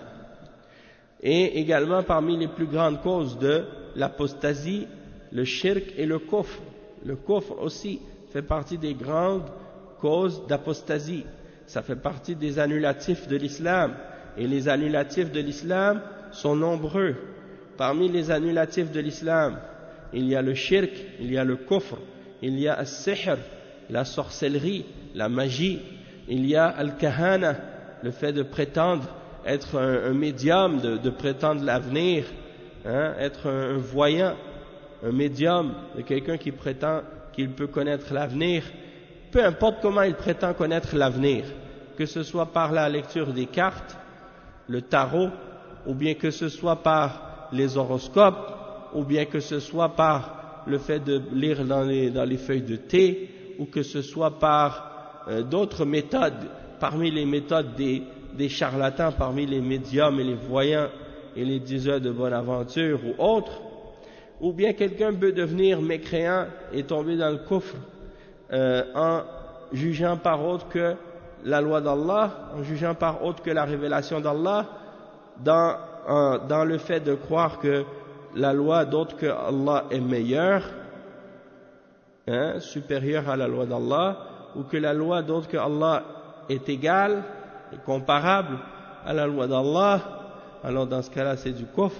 Et également parmi les plus grandes causes de l'apostasie, le shirk et le kufr. Le kufr aussi fait partie des grandes causes d'apostasie. Ça fait partie des annulatifs de l'islam. Et les annulatifs de l'islam sont nombreux. Parmi les annulatifs de l'islam, il y a le shirk, il y a le kufr, il y a al-sihr, la sorcellerie, la magie, il y a al-kahana, le fait de prétendre être un, un médium, de, de prétendre l'avenir, hein, être un, un voyant, un médium, de quelqu'un qui prétend qu'il peut connaître l'avenir, peu importe comment il prétend connaître l'avenir, que ce soit par la lecture des cartes, le tarot, ou bien que ce soit par les horoscopes, ou bien que ce soit par le fait de lire dans les, dans les feuilles de thé, ou que ce soit par euh, d'autres méthodes, parmi les méthodes des, des charlatans, parmi les médiums et les voyants et les diseurs de bonne aventure ou autres, ou bien quelqu'un peut devenir mécréant et tomber dans le kufr euh, en jugeant par autre que la loi d'Allah, en jugeant par autre que la révélation d'Allah, dans, en, dans le fait de croire que la loi d'autre que Allah est meilleure, hein, supérieure à la loi d'Allah, ou que la loi d'autre que Allah est égale et comparable à la loi d'Allah. Alors dans ce cas-là c'est du kufr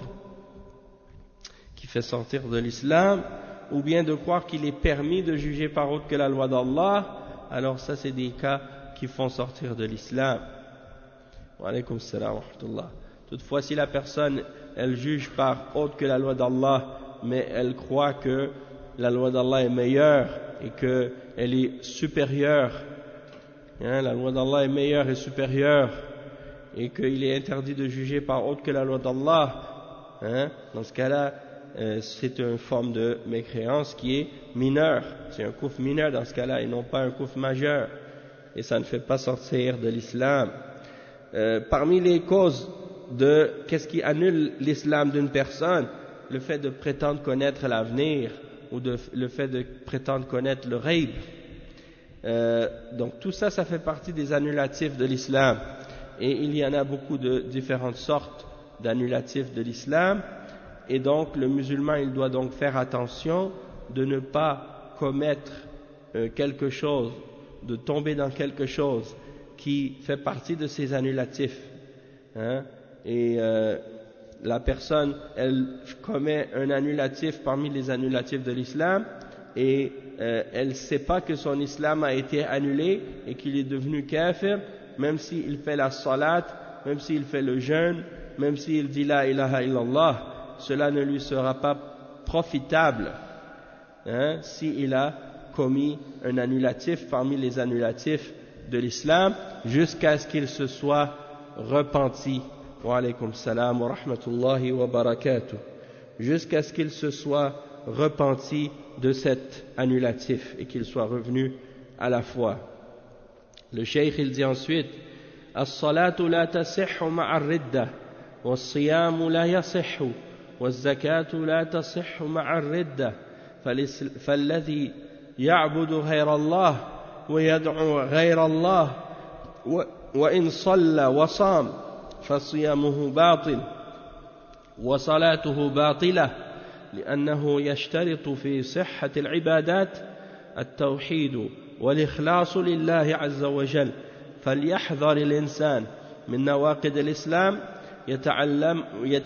qui fait sortir de l'islam, ou bien de croire qu'il est permis de juger par autre que la loi d'Allah. Alors ça c'est des cas qui font sortir de l'islam. Wa alaykum salam wa rahmatullah. Toutefois si la personne elle juge par autre que la loi d'Allah, mais elle croit que la loi d'Allah est meilleure et qu'elle est supérieure, hein, la loi d'Allah est meilleure et supérieure, et qu'il est interdit de juger par autre que la loi d'Allah, hein, dans ce cas-là, euh, c'est une forme de mécréance qui est mineure, c'est un kufr mineur dans ce cas-là, et non pas un kufr majeur, et ça ne fait pas sortir de l'islam. Euh, parmi les causes de qu'est-ce qui annule l'islam d'une personne, le fait de prétendre connaître l'avenir, ou de, le fait de prétendre connaître le ghaib. Euh, donc tout ça, ça fait partie des annulatifs de l'islam. Et il y en a beaucoup de différentes sortes d'annulatifs de l'islam. Et donc le musulman, il doit donc faire attention de ne pas commettre euh, quelque chose, de tomber dans quelque chose qui fait partie de ces annulatifs. Hein? Et euh, la personne, elle commet un annulatif parmi les annulatifs de l'islam et euh, elle ne sait pas que son islam a été annulé et qu'il est devenu kafir, même s'il fait la salat, même s'il fait le jeûne, même s'il dit la ilaha illallah, cela ne lui sera pas profitable, hein, s'il a commis un annulatif parmi les annulatifs de l'islam jusqu'à ce qu'il se soit repenti. Wa alaykum salam wa rahmatullahi wa barakatuh. Jusqu'à ce qu'il se soit repenti de cet annulatif et qu'il soit revenu à la foi. Le cheikh il dit ensuite: As-salatu la tasihhu ma'a ar-ridda, was-siyamu la yasihhu, was-zakatu la tasihhu ma'a ar-ridda, فالذي يعبد غير الله ويدعو غير الله وإن صلى وصام فصيامه باطل وصلاته باطلة لأنه يشترط في صحة العبادات التوحيد والإخلاص لله عز وجل. فليحذر الإنسان من نواقض الإسلام يتعلم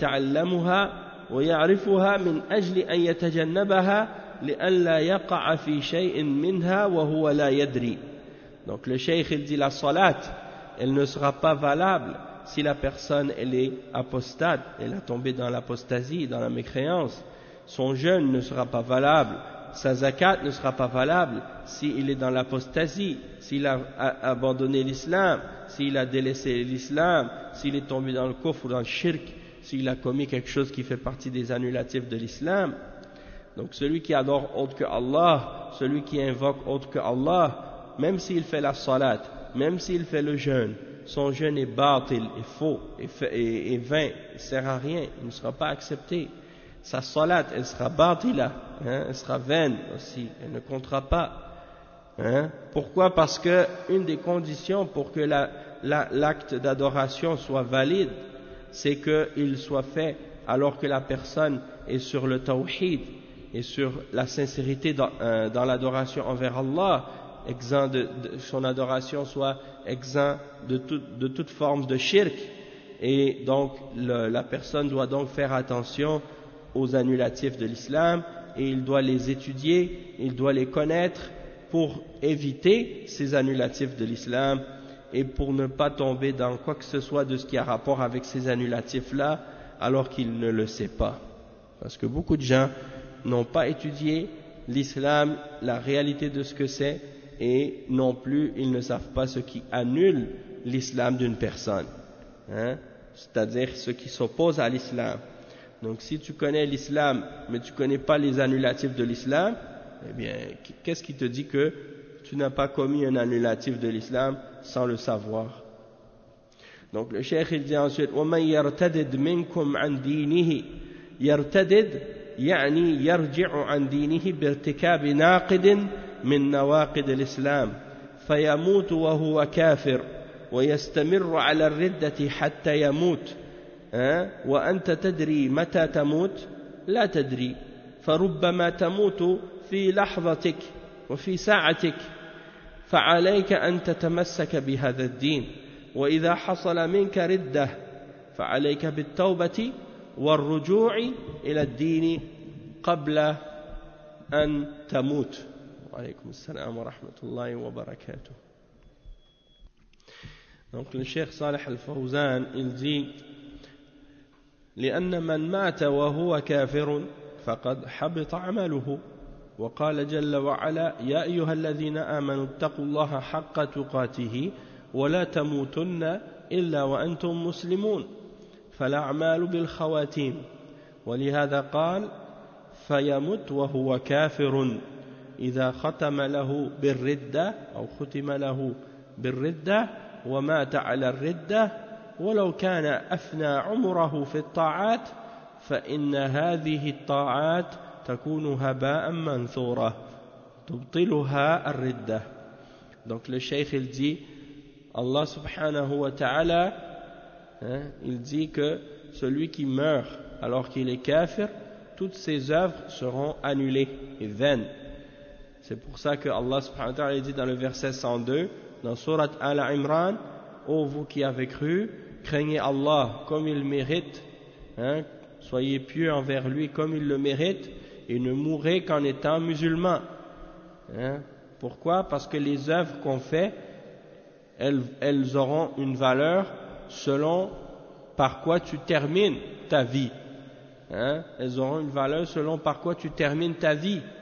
يتعلمها ويعرفها من أجل أن يتجنبها لئلا يقع في شيء منها وهو لا يدري. Donc le cheikh il dit la salat elle ne sera pas valable si la personne elle est apostate, elle a tombé dans l'apostasie, dans la mécréance. Son jeûne ne sera pas valable, sa zakat ne sera pas valable s'il est dans l'apostasie, s'il a abandonné l'islam, s'il a délaissé l'islam, s'il est tombé dans le kufr ou dans le shirk, s'il a commis quelque chose qui fait partie des annulatifs de l'islam. Donc celui qui adore autre que Allah, celui qui invoque autre que Allah, même s'il fait la salat, même s'il fait le jeûne, son jeûne est batil, est faux, est vain, il ne sert à rien, il ne sera pas accepté. Sa salat, elle sera batila, hein, elle sera vaine aussi, elle ne comptera pas. Hein. Pourquoi? Parce que une des conditions pour que la, la, l'acte d'adoration soit valide, c'est qu'il soit fait alors que la personne est sur le tawhid et sur la sincérité dans, euh, dans l'adoration envers Allah, exempt de, de son adoration soit exempt de, tout, de toute forme de shirk, et donc le, la personne doit donc faire attention aux annulatifs de l'islam et il doit les étudier, il doit les connaître pour éviter ces annulatifs de l'islam et pour ne pas tomber dans quoi que ce soit de ce qui a rapport avec ces annulatifs-là alors qu'il ne le sait pas. Parce que beaucoup de gens n'ont pas étudié l'islam, la réalité de ce que c'est, et non plus ils ne savent pas ce qui annule l'islam d'une personne, hein? C'est-à-dire ce qui s'oppose à l'islam. Donc si tu connais l'islam mais tu ne connais pas les annulatifs de l'islam, eh bien qu'est-ce qui te dit que tu n'as pas commis un annulatif de l'islam sans le savoir? Donc le cheikh il dit ensuite: وَمَنْ يَرْتَدِدْ مِنْكُمْ عَنْ دِينِهِ يَرْتَدِدْ يعني يرجع عن دينه بارتكاب ناقض من نواقض الإسلام فيموت وهو كافر ويستمر على الردة حتى يموت. وأنت تدري متى تموت؟ لا تدري، فربما تموت في لحظتك وفي ساعتك، فعليك أن تتمسك بهذا الدين. وإذا حصل منك ردة فعليك بالتوبة والرجوع إلى الدين قبل أن تموت. وعليكم السلام ورحمة الله وبركاته. Donc le Cheikh Salih Al-Fawzan il dit: لأن من مات وهو كافر فقد حبط عمله. وقال جل وعلا: يا أيها الذين آمنوا اتقوا الله حق تقاته ولا تموتن إلا وأنتم مسلمون. فالأعمال بالخواتيم. ولهذا قال: فيمت وهو كافر إذا ختم له بالردة أو ختم له بالردة ومات على الردة ولو كان أفنى عمره في الطاعات فإن هذه الطاعات تكون هباء منثورا تبطلها الردة. Donc le cheikh il dit, Allah subhanahu wa ta'ala, hein, il dit que celui qui meurt alors qu'il est kafir, toutes ses œuvres seront annulées et vaines. C'est pour ça que Allah subhanahu wa ta'ala dit dans le verset cent deux dans Surat Al-Imran: ô vous qui avez cru, craignez Allah comme il mérite, hein, soyez pieux envers lui comme il le mérite, et ne mourrez qu'en étant musulmans. Hein. Pourquoi? Parce que les œuvres qu'on fait, elles, elles auront une valeur selon par quoi tu termines ta vie. Hein. Elles auront une valeur selon par quoi tu termines ta vie.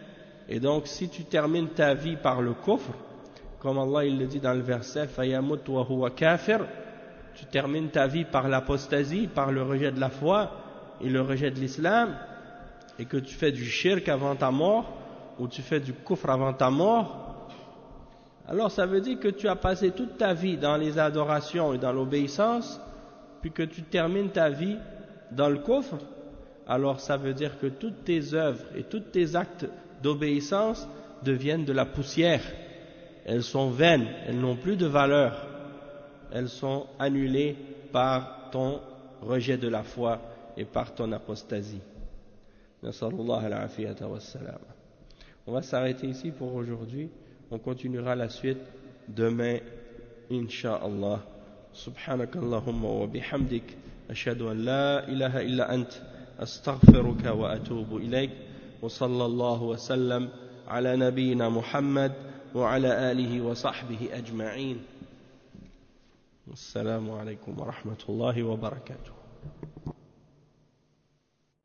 Et donc, si tu termines ta vie par le kufr, comme Allah il le dit dans le verset, فَيَمُتْ وَهُوَ كَافِرٌ, tu termines ta vie par l'apostasie, par le rejet de la foi et le rejet de l'islam, et que tu fais du shirk avant ta mort, ou tu fais du kufr avant ta mort, alors ça veut dire que tu as passé toute ta vie dans les adorations et dans l'obéissance, puis que tu termines ta vie dans le kufr, alors ça veut dire que toutes tes œuvres et tous tes actes d'obéissance deviennent de la poussière. Elles sont vaines, elles n'ont plus de valeur, elles sont annulées par ton rejet de la foi et par ton apostasie. Nasallallahu al-afiyata wassalam. On va s'arrêter ici pour aujourd'hui. On continuera la suite demain, insha'Allah. Subhanakallahumma wa bihamdik. Ashhadu an la ilaha illa ant. Astaghfiruka wa atubu ilayk. Wa sallallahu wa sallam ala nabiyyina Muhammad wa ala alihi wa sahbihi ajma'in. Assalamu alaikum wa rahmatullahi wa barakatuh.